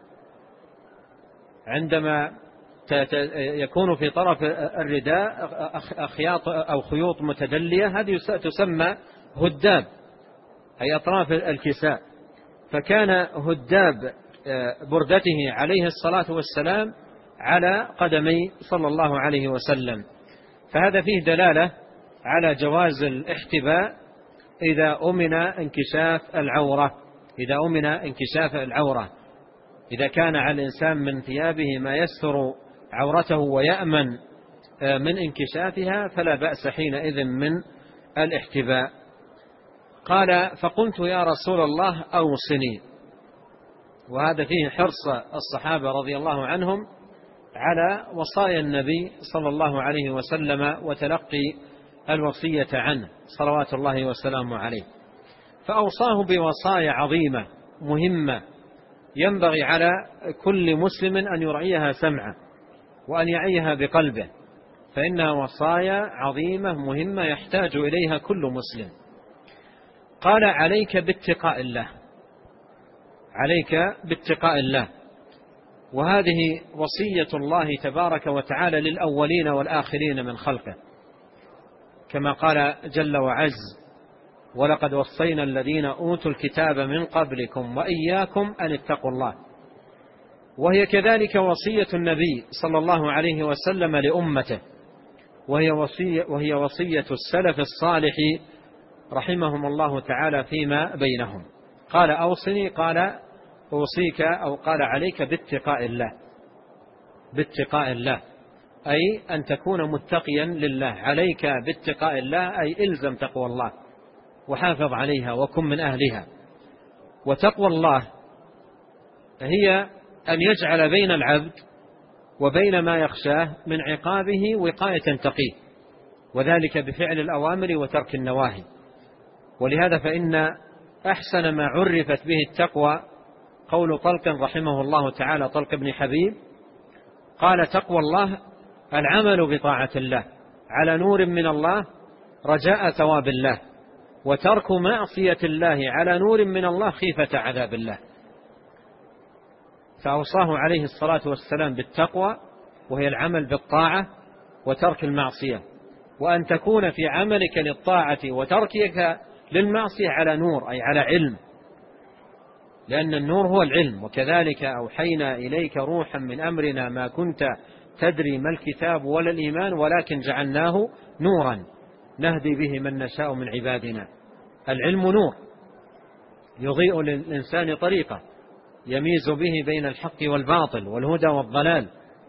عندما يكون في طرف الرداء أخياط أو خيوط متدلية، هذه تسمى هداب، أي أطراف الكساء. فكان هداب بردته عليه الصلاة والسلام على قدمي صلى الله عليه وسلم. فهذا فيه دلالة على جواز الاحتباء إذا أمن انكشاف العورة، إذا كان على الإنسان من ثيابه ما يستر عورته ويأمن من انكشافها فلا بأس حينئذ من الاحتباء. قال: فقلت: يا رسول الله أوصني. وهذا فيه حرص الصحابة رضي الله عنهم على وصايا النبي صلى الله عليه وسلم وتلقي الوصية عنه صلوات الله وسلامه عليه، فأوصاه بوصايا عظيمة مهمة ينبغي على كل مسلم أن يرعيها سمعه وأن يعيها بقلبه، فإنها وصايا عظيمة مهمة يحتاج إليها كل مسلم. قال عليك باتقاء الله، عليك باتقاء الله. وهذه وصية الله تبارك وتعالى للأولين والآخرين من خلقه، كما قال جل وعز: ولقد وصينا الذين أوتوا الكتاب من قبلكم وإياكم أن اتقوا الله. وهي كذلك وصية النبي صلى الله عليه وسلم لأمته، وهي وصية السلف الصالح رحمهم الله تعالى فيما بينهم. قال أوصني، قال أوصيك، أو قال عليك باتقاء الله، باتقاء الله أي أن تكون متقيا لله. عليك باتقاء الله أي إلزم تقوى الله وحافظ عليها وكن من أهلها. وتقوى الله هي أن يجعل بين العبد وبين ما يخشاه من عقابه وقاية تقيه، وذلك بفعل الأوامر وترك النواهي. ولهذا فإن أحسن ما عرفت به التقوى قول طلق رحمه الله تعالى، طلق بن حبيب، قال: تقوى الله العمل بطاعة الله على نور من الله رجاء ثواب الله، وترك معصية الله على نور من الله خيفة عذاب الله. فأوصاه عليه الصلاة والسلام بالتقوى، وهي العمل بالطاعة وترك المعصية، وأن تكون في عملك للطاعة وتركك للمعصية على نور، أي على علم، لأن النور هو العلم. وكذلك أوحينا إليك روحا من أمرنا ما كنت تدري ما الكتاب ولا الإيمان ولكن جعلناه نورا نهدي به من نشاء من عبادنا. العلم نور يضيء للإنسان طريقه يميز به بين الحق والباطل والهدى والضلال.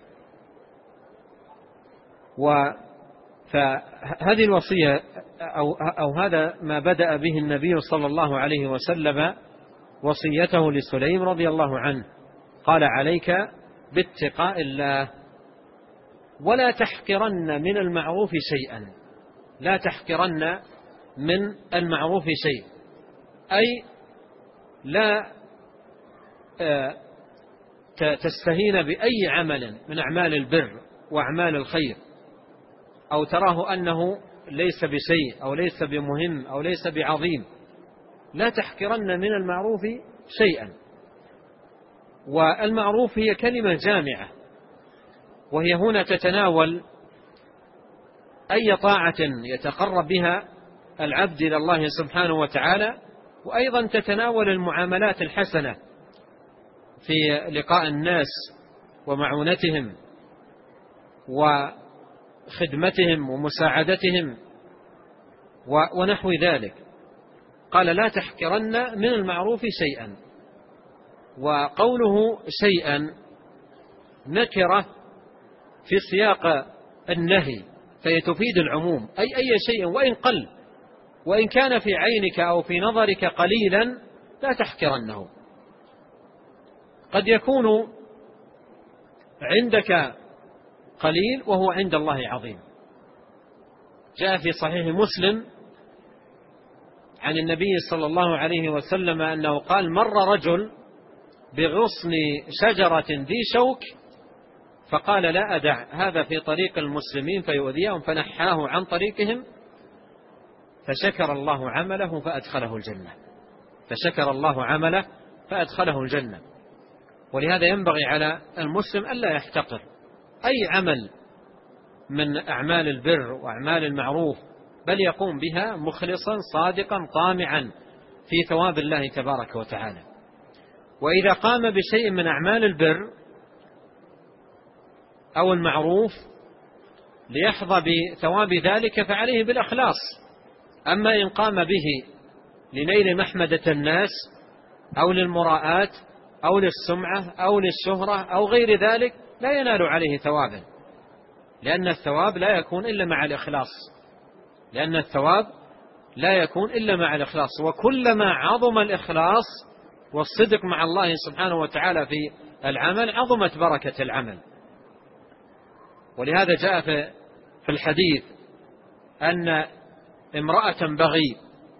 فهذه الوصية أو هذا ما بدأ به النبي صلى الله عليه وسلم وصيته لسليم رضي الله عنه، قال: عليك باتقاء الله ولا تحقرن من المعروف شيئا. لا تحقرن من المعروف شيء، أي لا تستهين بأي عمل من أعمال البر وأعمال الخير، أو تراه أنه ليس بشيء أو ليس بمهم أو ليس بعظيم. لا تحقرن من المعروف شيئا. والمعروف هي كلمة جامعة، وهي هنا تتناول أي طاعة يتقرب بها العبد إلى الله سبحانه وتعالى، وأيضا تتناول المعاملات الحسنة في لقاء الناس ومعونتهم وخدمتهم ومساعدتهم ونحو ذلك. قال: لا تحقرن من المعروف شيئا. وقوله شيئا نكرة في سياق النهي، فهي تفيد العموم، أي شيء وإن قل، وإن كان في عينك أو في نظرك قليلا لا تحقرنه. قد يكون عندك قليل وهو عند الله عظيم. جاء في صحيح مسلم عن النبي صلى الله عليه وسلم أنه قال: مر رجل بغصن شجرة ذي شوك فقال: لا أدع هذا في طريق المسلمين فيؤذيهم، فنحاه عن طريقهم فشكر الله عمله فأدخله الجنة. فشكر الله عمله فأدخله الجنة. ولهذا ينبغي على المسلم ألا يحتقر أي عمل من أعمال البر وأعمال المعروف، بل يقوم بها مخلصا صادقا طامعا في ثواب الله تبارك وتعالى. وإذا قام بشيء من أعمال البر أو المعروف ليحظى بثواب ذلك فعليه بالإخلاص. أما إن قام به لنيل محمدة الناس أو للمراءات أو للسمعة أو للشهرة أو غير ذلك لا ينال عليه ثوابا، لأن الثواب لا يكون إلا مع الإخلاص. لأن الثواب لا يكون إلا مع الإخلاص. وكلما عظم الإخلاص والصدق مع الله سبحانه وتعالى في العمل عظمت بركة العمل. ولهذا جاء في الحديث أن امرأة بغي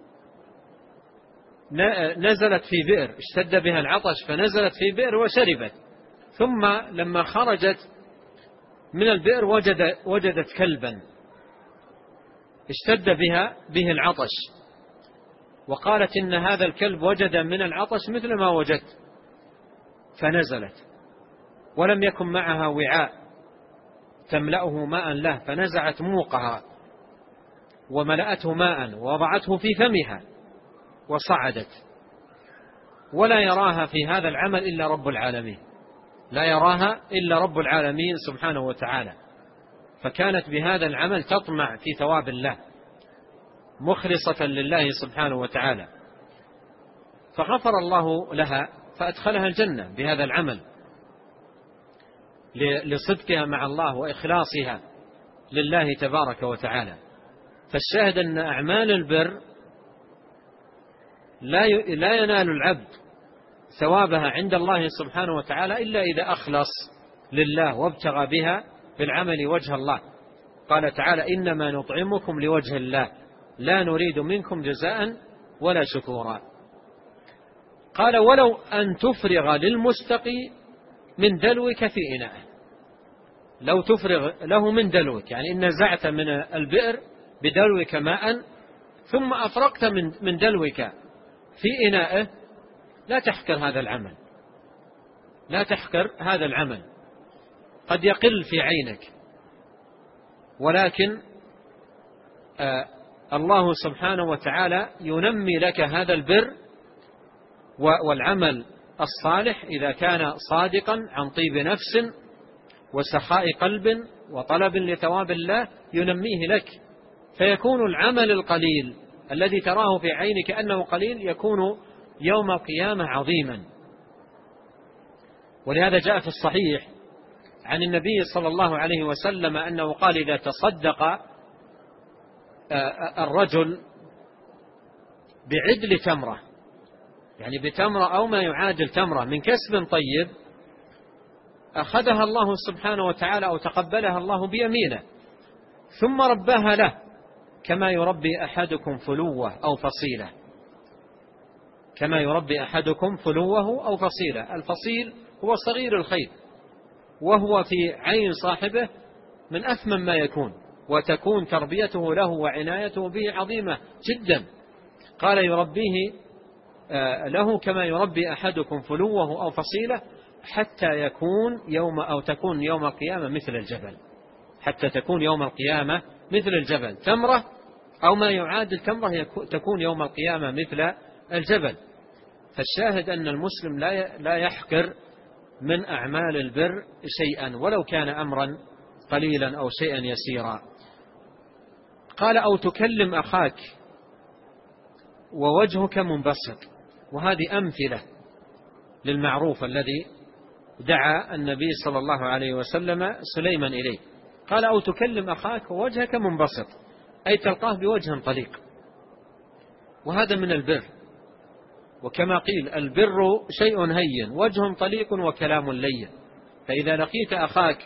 نزلت في بئر، اشتد بها العطش فنزلت في بئر وشربت، ثم لما خرجت من البئر وجدت كلبا اشتد به العطش، وقالت إن هذا الكلب وجد من العطش مثل ما وجدت، فنزلت ولم يكن معها وعاء تملأه ماء له، فنزعت موقها وملأته ماء ووضعته في فمها وصعدت، ولا يراها في هذا العمل إلا رب العالمين، لا يراها إلا رب العالمين سبحانه وتعالى. فكانت بهذا العمل تطمع في ثواب الله مخلصة لله سبحانه وتعالى، فغفر الله لها فأدخلها الجنة بهذا العمل لصدقها مع الله وإخلاصها لله تبارك وتعالى. فالشاهد أن أعمال البر لا ينال العبد ثوابها عند الله سبحانه وتعالى إلا إذا أخلص لله وابتغى بها في العمل وجه الله. قال تعالى: إنما نطعمكم لوجه الله لا نريد منكم جزاء ولا شكورا. قال: ولو أن تفرغ للمستقي من دلوك في إناء، لو تفرغ له من دلوك، يعني إن نزعت من البئر بدلوك ماء ثم أفرقت من دلوك في إنائه، لا تحقر هذا العمل، لا تحقر هذا العمل. قد يقل في عينك، ولكن الله سبحانه وتعالى ينمي لك هذا البر والعمل الصالح إذا كان صادقا عن طيب نفس وسخاء قلب وطلب لثواب الله، ينميه لك، فيكون العمل القليل الذي تراه في عينك أنه قليل يكون يوم القيامة عظيما. ولهذا جاء في الصحيح عن النبي صلى الله عليه وسلم أنه قال: إذا تصدق الرجل بعدل تمرة، يعني بتمرة أو ما يعادل تمرة من كسب طيب، أخذها الله سبحانه وتعالى أو تقبلها الله بيمينه ثم رباها له كما يربي أحدكم فلوه أو فصيلة، كما يربي أحدكم فلوه أو فصيلة. الفصيل هو صغير الخير، وهو في عين صاحبه من أثمن ما يكون، وتكون تربيته له وعنايته به عظيمة جدا. قال: يربيه له كما يربي أحدكم فلوه أو فصيلة حتى تكون يوم القيامة مثل الجبل، حتى تكون يوم القيامة مثل الجبل. تمرة أو ما يعادل تمرة تكون يوم القيامة مثل الجبل. فالشاهد أن المسلم لا يحقر من أعمال البر شيئا ولو كان أمرا قليلا أو شيئا يسيرا. قال: أو تكلم أخاك ووجهك منبسط. وهذه أمثلة للمعروف الذي دعا النبي صلى الله عليه وسلم سليمان إليه. قال: أو تكلم أخاك ووجهك منبسط، أي تلقاه بوجه طليق، وهذا من البر. وكما قيل: البر شيء هين وجه طليق وكلام لين. فإذا لقيت أخاك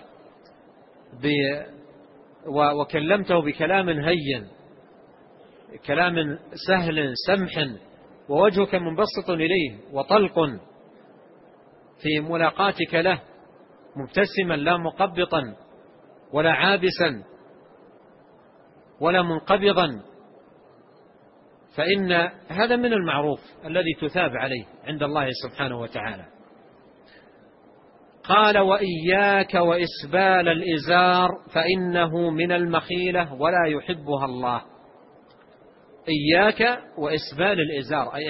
وكلمته بكلام هين، كلام سهل سمح، ووجهك منبسط إليه وطلق في ملاقاتك له، مبتسما لا مقبطا ولا عابسا ولا منقبضا، فإن هذا من المعروف الذي تثاب عليه عند الله سبحانه وتعالى. قال: وإياك وإسبال الإزار فإنه من المخيلة ولا يحبها الله. إياك وإسبال الإزار، أي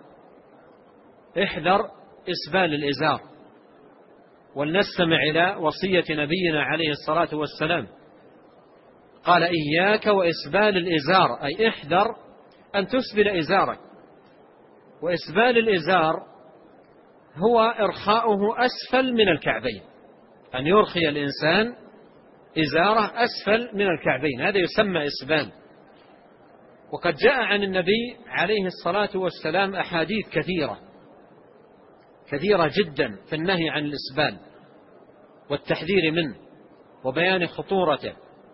احذر إسبال الإزار. ولنستمع إلى وصية نبينا عليه الصلاة والسلام. قال: إياك وإسبال الإزار، أي احذر أن تسبل إزارك. وإسبال الإزار هو إرخاؤه أسفل من الكعبين، أن يرخي الإنسان إزاره أسفل من الكعبين، هذا يسمى إسبال. وقد جاء عن النبي عليه الصلاة والسلام أحاديث كثيرة جدا في النهي عن الإسبال والتحذير منه وبيان خطورته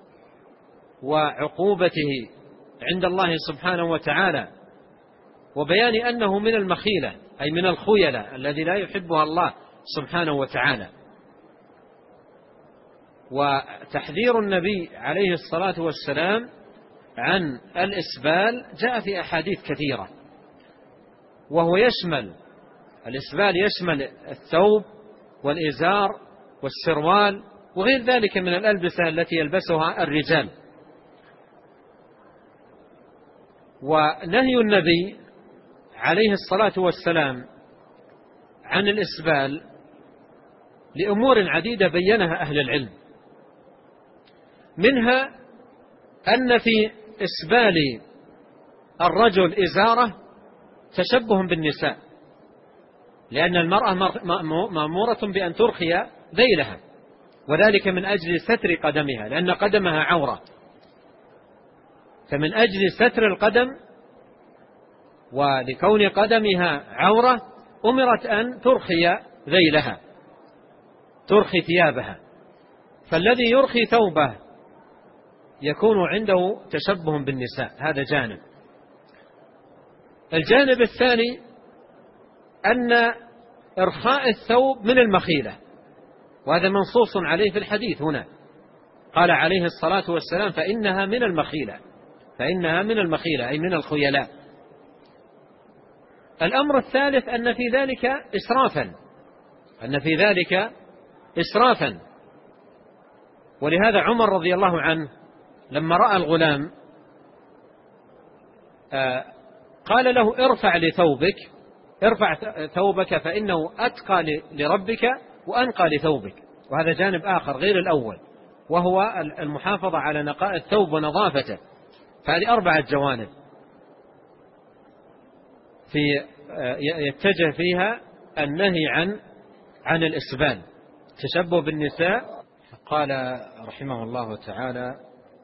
وعقوبته عند الله سبحانه وتعالى، وبيان أنه من المخيلة أي من الخيلة الذي لا يحبها الله سبحانه وتعالى. وتحذير النبي عليه الصلاة والسلام عن الإسبال جاء في أحاديث كثيرة، وهو يشمل الإسبال، يشمل الثوب والإزار والسروال وغير ذلك من الألبسة التي يلبسها الرجال. ونهي النبي عليه الصلاة والسلام عن الإسبال لأمور عديدة بينها أهل العلم، منها أن في إسبال الرجل إزارة تشبه بالنساء، لأن المرأة مأمورة بأن ترخي ذيلها، وذلك من أجل ستر قدمها، لأن قدمها عورة، فمن أجل ستر القدم ولكون قدمها عورة أمرت أن ترخي ذيلها، ترخي ثيابها، فالذي يرخي ثوبه يكون عنده تشبه بالنساء. هذا جانب. الجانب الثاني أن إرخاء الثوب من المخيلة، وهذا منصوص عليه في الحديث هنا، قال عليه الصلاة والسلام فإنها من المخيلة، فإنها من المخيلة أي من الخيلاء. الأمر الثالث أن في ذلك إسرافا، أن في ذلك إسرافا. ولهذا عمر رضي الله عنه لما رأى الغلام قال له ارفع لثوبك، ارفع ثوبك فإنه أتقى لربك وأنقى لثوبك. وهذا جانب آخر غير الأول، وهو المحافظة على نقاء الثوب ونظافته. فهذه 4 جوانب يتجه فيها النهي عن الإسبال. تشبه بالنساء. قال رحمه الله تعالى،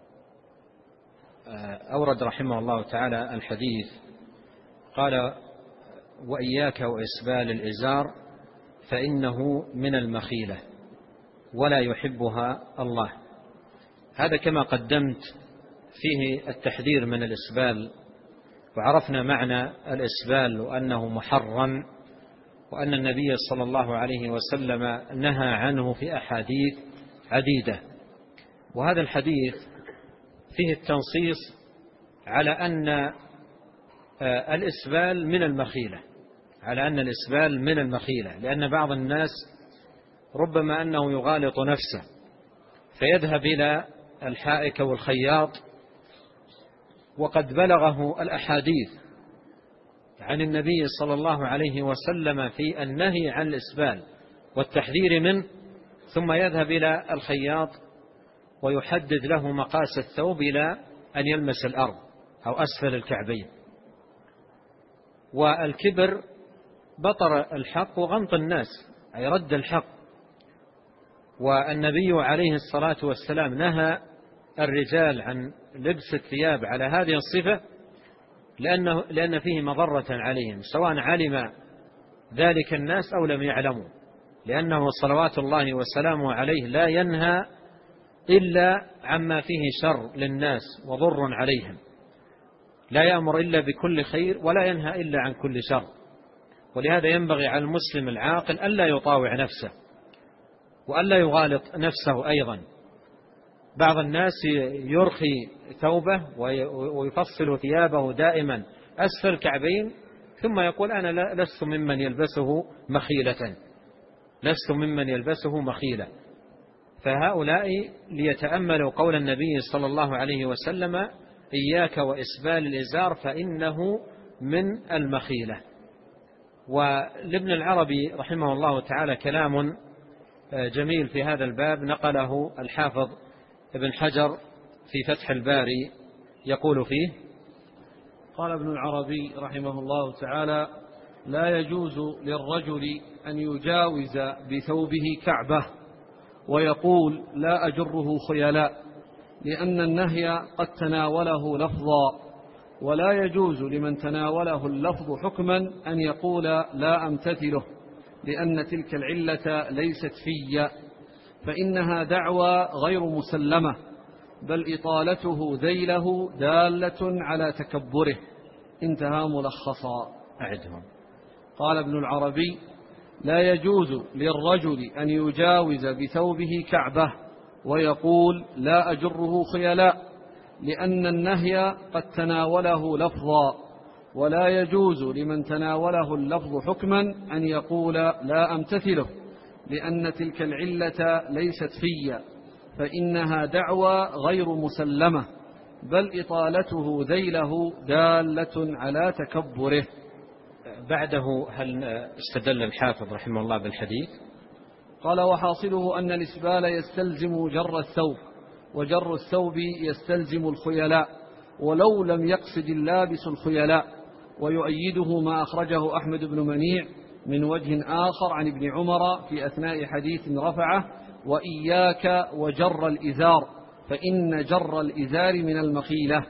أورد رحمه الله تعالى الحديث، قال وإياك وإسبال الإزار فإنه من المخيلة ولا يحبها الله. هذا كما قدمت فيه التحذير من الإسبال، وعرفنا معنى الإسبال وأنه محرم، وأن النبي صلى الله عليه وسلم نهى عنه في أحاديث عديدة. وهذا الحديث فيه التنصيص على أن الإسبال من المخيلة، على أن الإسبال من المخيلة، لأن بعض الناس ربما أنه يغالط نفسه فيذهب إلى الحائك والخياط، وقد بلغه الأحاديث عن النبي صلى الله عليه وسلم في النهي عن الإسبال والتحذير منه، ثم يذهب إلى الخياط ويحدد له مقاس الثوب إلى أن يلمس الأرض أو أسفل الكعبين. والكبر بطر الحق وغمط الناس، أي رد الحق. والنبي عليه الصلاة والسلام نهى الرجال عن لبس الثياب على هذه الصفة لأن فيه مضرة عليهم، سواء علم ذلك الناس أو لم يعلموا، لأنه صلوات الله وسلامه عليه لا ينهى إلا عما فيه شر للناس وضر عليهم، لا يأمر إلا بكل خير ولا ينهى إلا عن كل شر. ولهذا ينبغي على المسلم العاقل ألا يطاوع نفسه وألا يغالط نفسه أيضا. بعض الناس يرخي ثوبه ويفصل ثيابه دائما أسفل الكعبين، ثم يقول أنا لست ممن يلبسه مخيلة، لست ممن يلبسه مخيلة. فهؤلاء ليتأملوا قول النبي صلى الله عليه وسلم إياك وإسبال الإزار فإنه من المخيلة. ولابن العربي رحمه الله تعالى كلام جميل في هذا الباب نقله الحافظ ابن حجر في فتح الباري، يقول فيه: قال ابن العربي رحمه الله تعالى: لا يجوز للرجل أن يجاوز بثوبه كعبة ويقول لا أجره خيلاء، لأن النهي قد تناوله لفظا، ولا يجوز لمن تناوله اللفظ حكما أن يقول لا أمتثله، لأن تلك العلة ليست في، فإنها دعوى غير مسلمة، بل إطالته ذيله دالة على تكبره. انتهى ملخصا. أعدهم. قال ابن العربي: لا يجوز للرجل أن يجاوز بثوبه كعبة ويقول لا أجره خيلاء، لأن النهي قد تناوله لفظا، ولا يجوز لمن تناوله اللفظ حكما أن يقول لا أمتثله، لأن تلك العلة ليست في، فإنها دعوى غير مسلمة، بل إطالته ذيله دالة على تكبره. بعده هل استدل الحافظ رحمه الله بالحديث؟ قال: وحاصله أن الإسبال يستلزم جر الثوب، وجر الثوب يستلزم الخيلاء، ولو لم يقصد اللابس الخيلاء. ويؤيده ما أخرجه أحمد بن منيع من وجه آخر عن ابن عمر في أثناء حديث رفعه: وإياك وجر الإزار، فإن جر الإزار من المخيلة.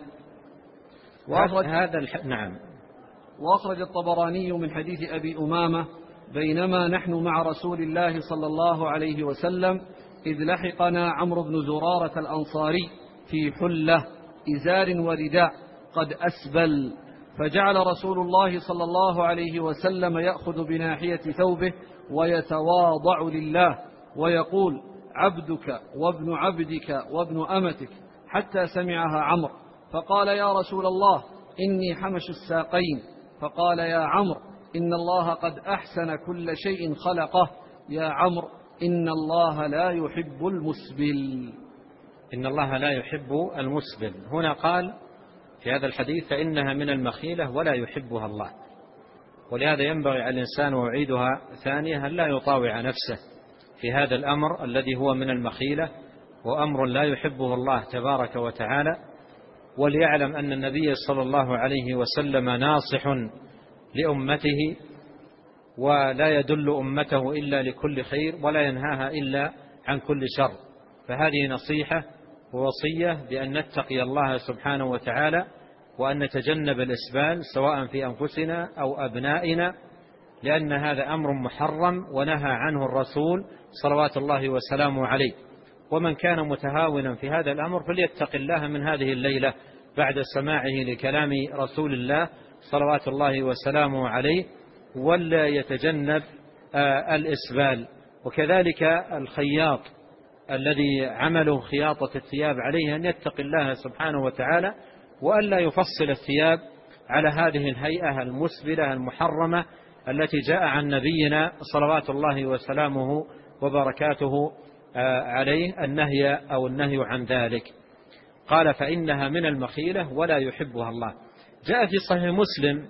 نعم. وأخرج الطبراني من حديث أبي أمامة: بينما نحن مع رسول الله صلى الله عليه وسلم إذ لحقنا عمرو بن زرارة الأنصاري في حلة إزار ورداء قد أسبل، فجعل رسول الله صلى الله عليه وسلم يأخذ بناحية ثوبه ويتواضع لله ويقول: عبدك وابن عبدك وابن أمتك، حتى سمعها عمرو، فقال: يا رسول الله إني حمش الساقين. فقال: يا عمرو إن الله قد أحسن كل شيء خلقه، يا عمرو إن الله لا يحب المسبل. إن الله لا يحب المسبل. هنا قال في هذا الحديث: فإنها من المخيلة ولا يحبها الله. ولهذا ينبغي على الإنسان، وأعيدها ثانية، أن لا يطاوع نفسه في هذا الأمر الذي هو من المخيلة، وأمر لا يحبه الله تبارك وتعالى. وليعلم أن النبي صلى الله عليه وسلم ناصح لأمته، ولا يدل أمته إلا لكل خير، ولا ينهاها إلا عن كل شر. فهذه نصيحة ووصية بأن نتقي الله سبحانه وتعالى، وأن نتجنب الإسبال سواء في أنفسنا أو أبنائنا، لأن هذا أمر محرم ونهى عنه الرسول صلوات الله وسلامه عليه. ومن كان متهاونا في هذا الأمر فليتق الله من هذه الليلة بعد سماعه لكلام رسول الله صلوات الله وسلامه عليه، ولا يتجنب الإسبال. وكذلك الخياط الذي عمله خياطة الثياب عليه أن يتق الله سبحانه وتعالى، وأن لا يفصل الثياب على هذه الهيئة المسبلة المحرمة التي جاء عن نبينا صلوات الله وسلامه وبركاته عليه النهي عن ذلك. قال: فإنها من المخيلة ولا يحبها الله. جاء في صحيح مسلم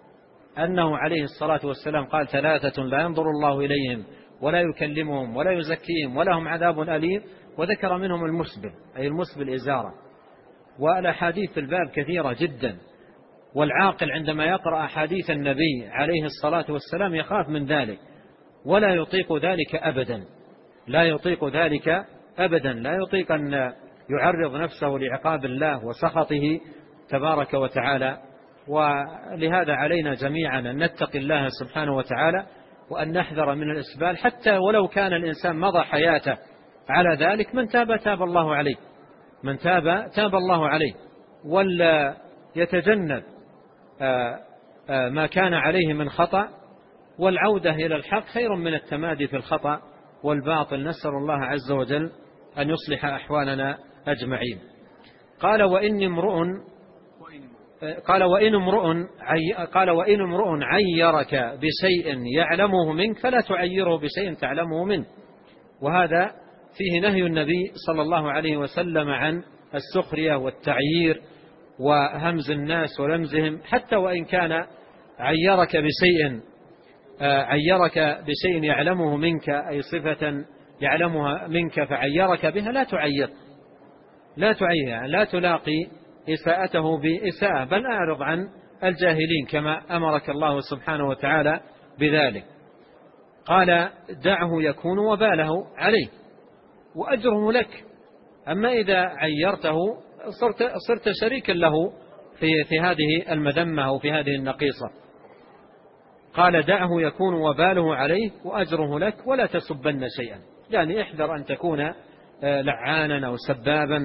أنه عليه الصلاة والسلام قال: 3 لا ينظر الله إليهم ولا يكلمهم ولا يزكيهم ولهم عذاب أليم، وذكر منهم المسبل، أي المسبل إزارة. والأحاديث في الباب كثيرة جدا، والعاقل عندما يقرأ أحاديث النبي عليه الصلاة والسلام يخاف من ذلك، ولا يطيق ذلك أبدا، لا يطيق ذلك أبدا، لا يطيق أن يعرض نفسه لعقاب الله وسخطه تبارك وتعالى. ولهذا علينا جميعا أن نتقي الله سبحانه وتعالى، وأن نحذر من الإسبال، حتى ولو كان الإنسان مضى حياته على ذلك. من تاب تاب الله عليه، من تاب تاب الله عليه، ولا يتجنب ما كان عليه من خطأ، والعودة إلى الحق خير من التمادي في الخطأ والباطل. نسأل الله عز وجل أن يصلح أحوالنا أجمعين. قال: وإن امرؤ عيرك بشيء يعلمه منك فلا تعيره بشيء تعلمه منه. وهذا فيه نهي النبي صلى الله عليه وسلم عن السخرية والتعيير وهمز الناس ولمزهم، حتى وإن كان عيرك بشيء يعلمه منك، أي صفة يعلمها منك فعيرك بها، لا تعير، لا تلاقي إساءته بإساءة، بل أعرض عن الجاهلين كما أمرك الله سبحانه وتعالى بذلك. قال: دعه يكون وباله عليه وأجره لك. أما إذا عيرته صرت شريكا له في هذه المذمة أو في هذه النقيصة. قال: دعه يكون وباله عليه وأجره لك ولا تسبن شيئا، يعني احذر أن تكون لعانا أو سبابا.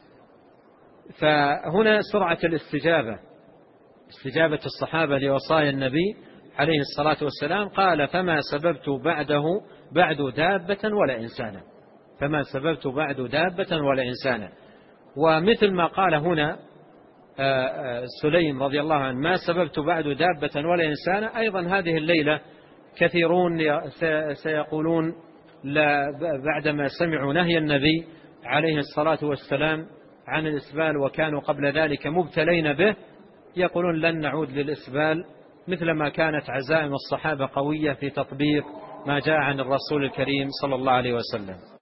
فهنا سرعة استجابة الصحابة لوصايا النبي عليه الصلاة والسلام. قال: فما سببت بعد دابة ولا إنسانا، فما سببت بعد دابة ولا إنسانا. ومثل ما قال هنا سليم رضي الله عنه ما سببت بعد دابة ولا إنسانا، أيضا هذه الليلة كثيرون سيقولون بعدما سمعوا نهي النبي عليه الصلاة والسلام عن الإسبال وكانوا قبل ذلك مبتلين به، يقولون لن نعود للإسبال، مثلما كانت عزائم الصحابة قوية في تطبيق ما جاء عن الرسول الكريم صلى الله عليه وسلم.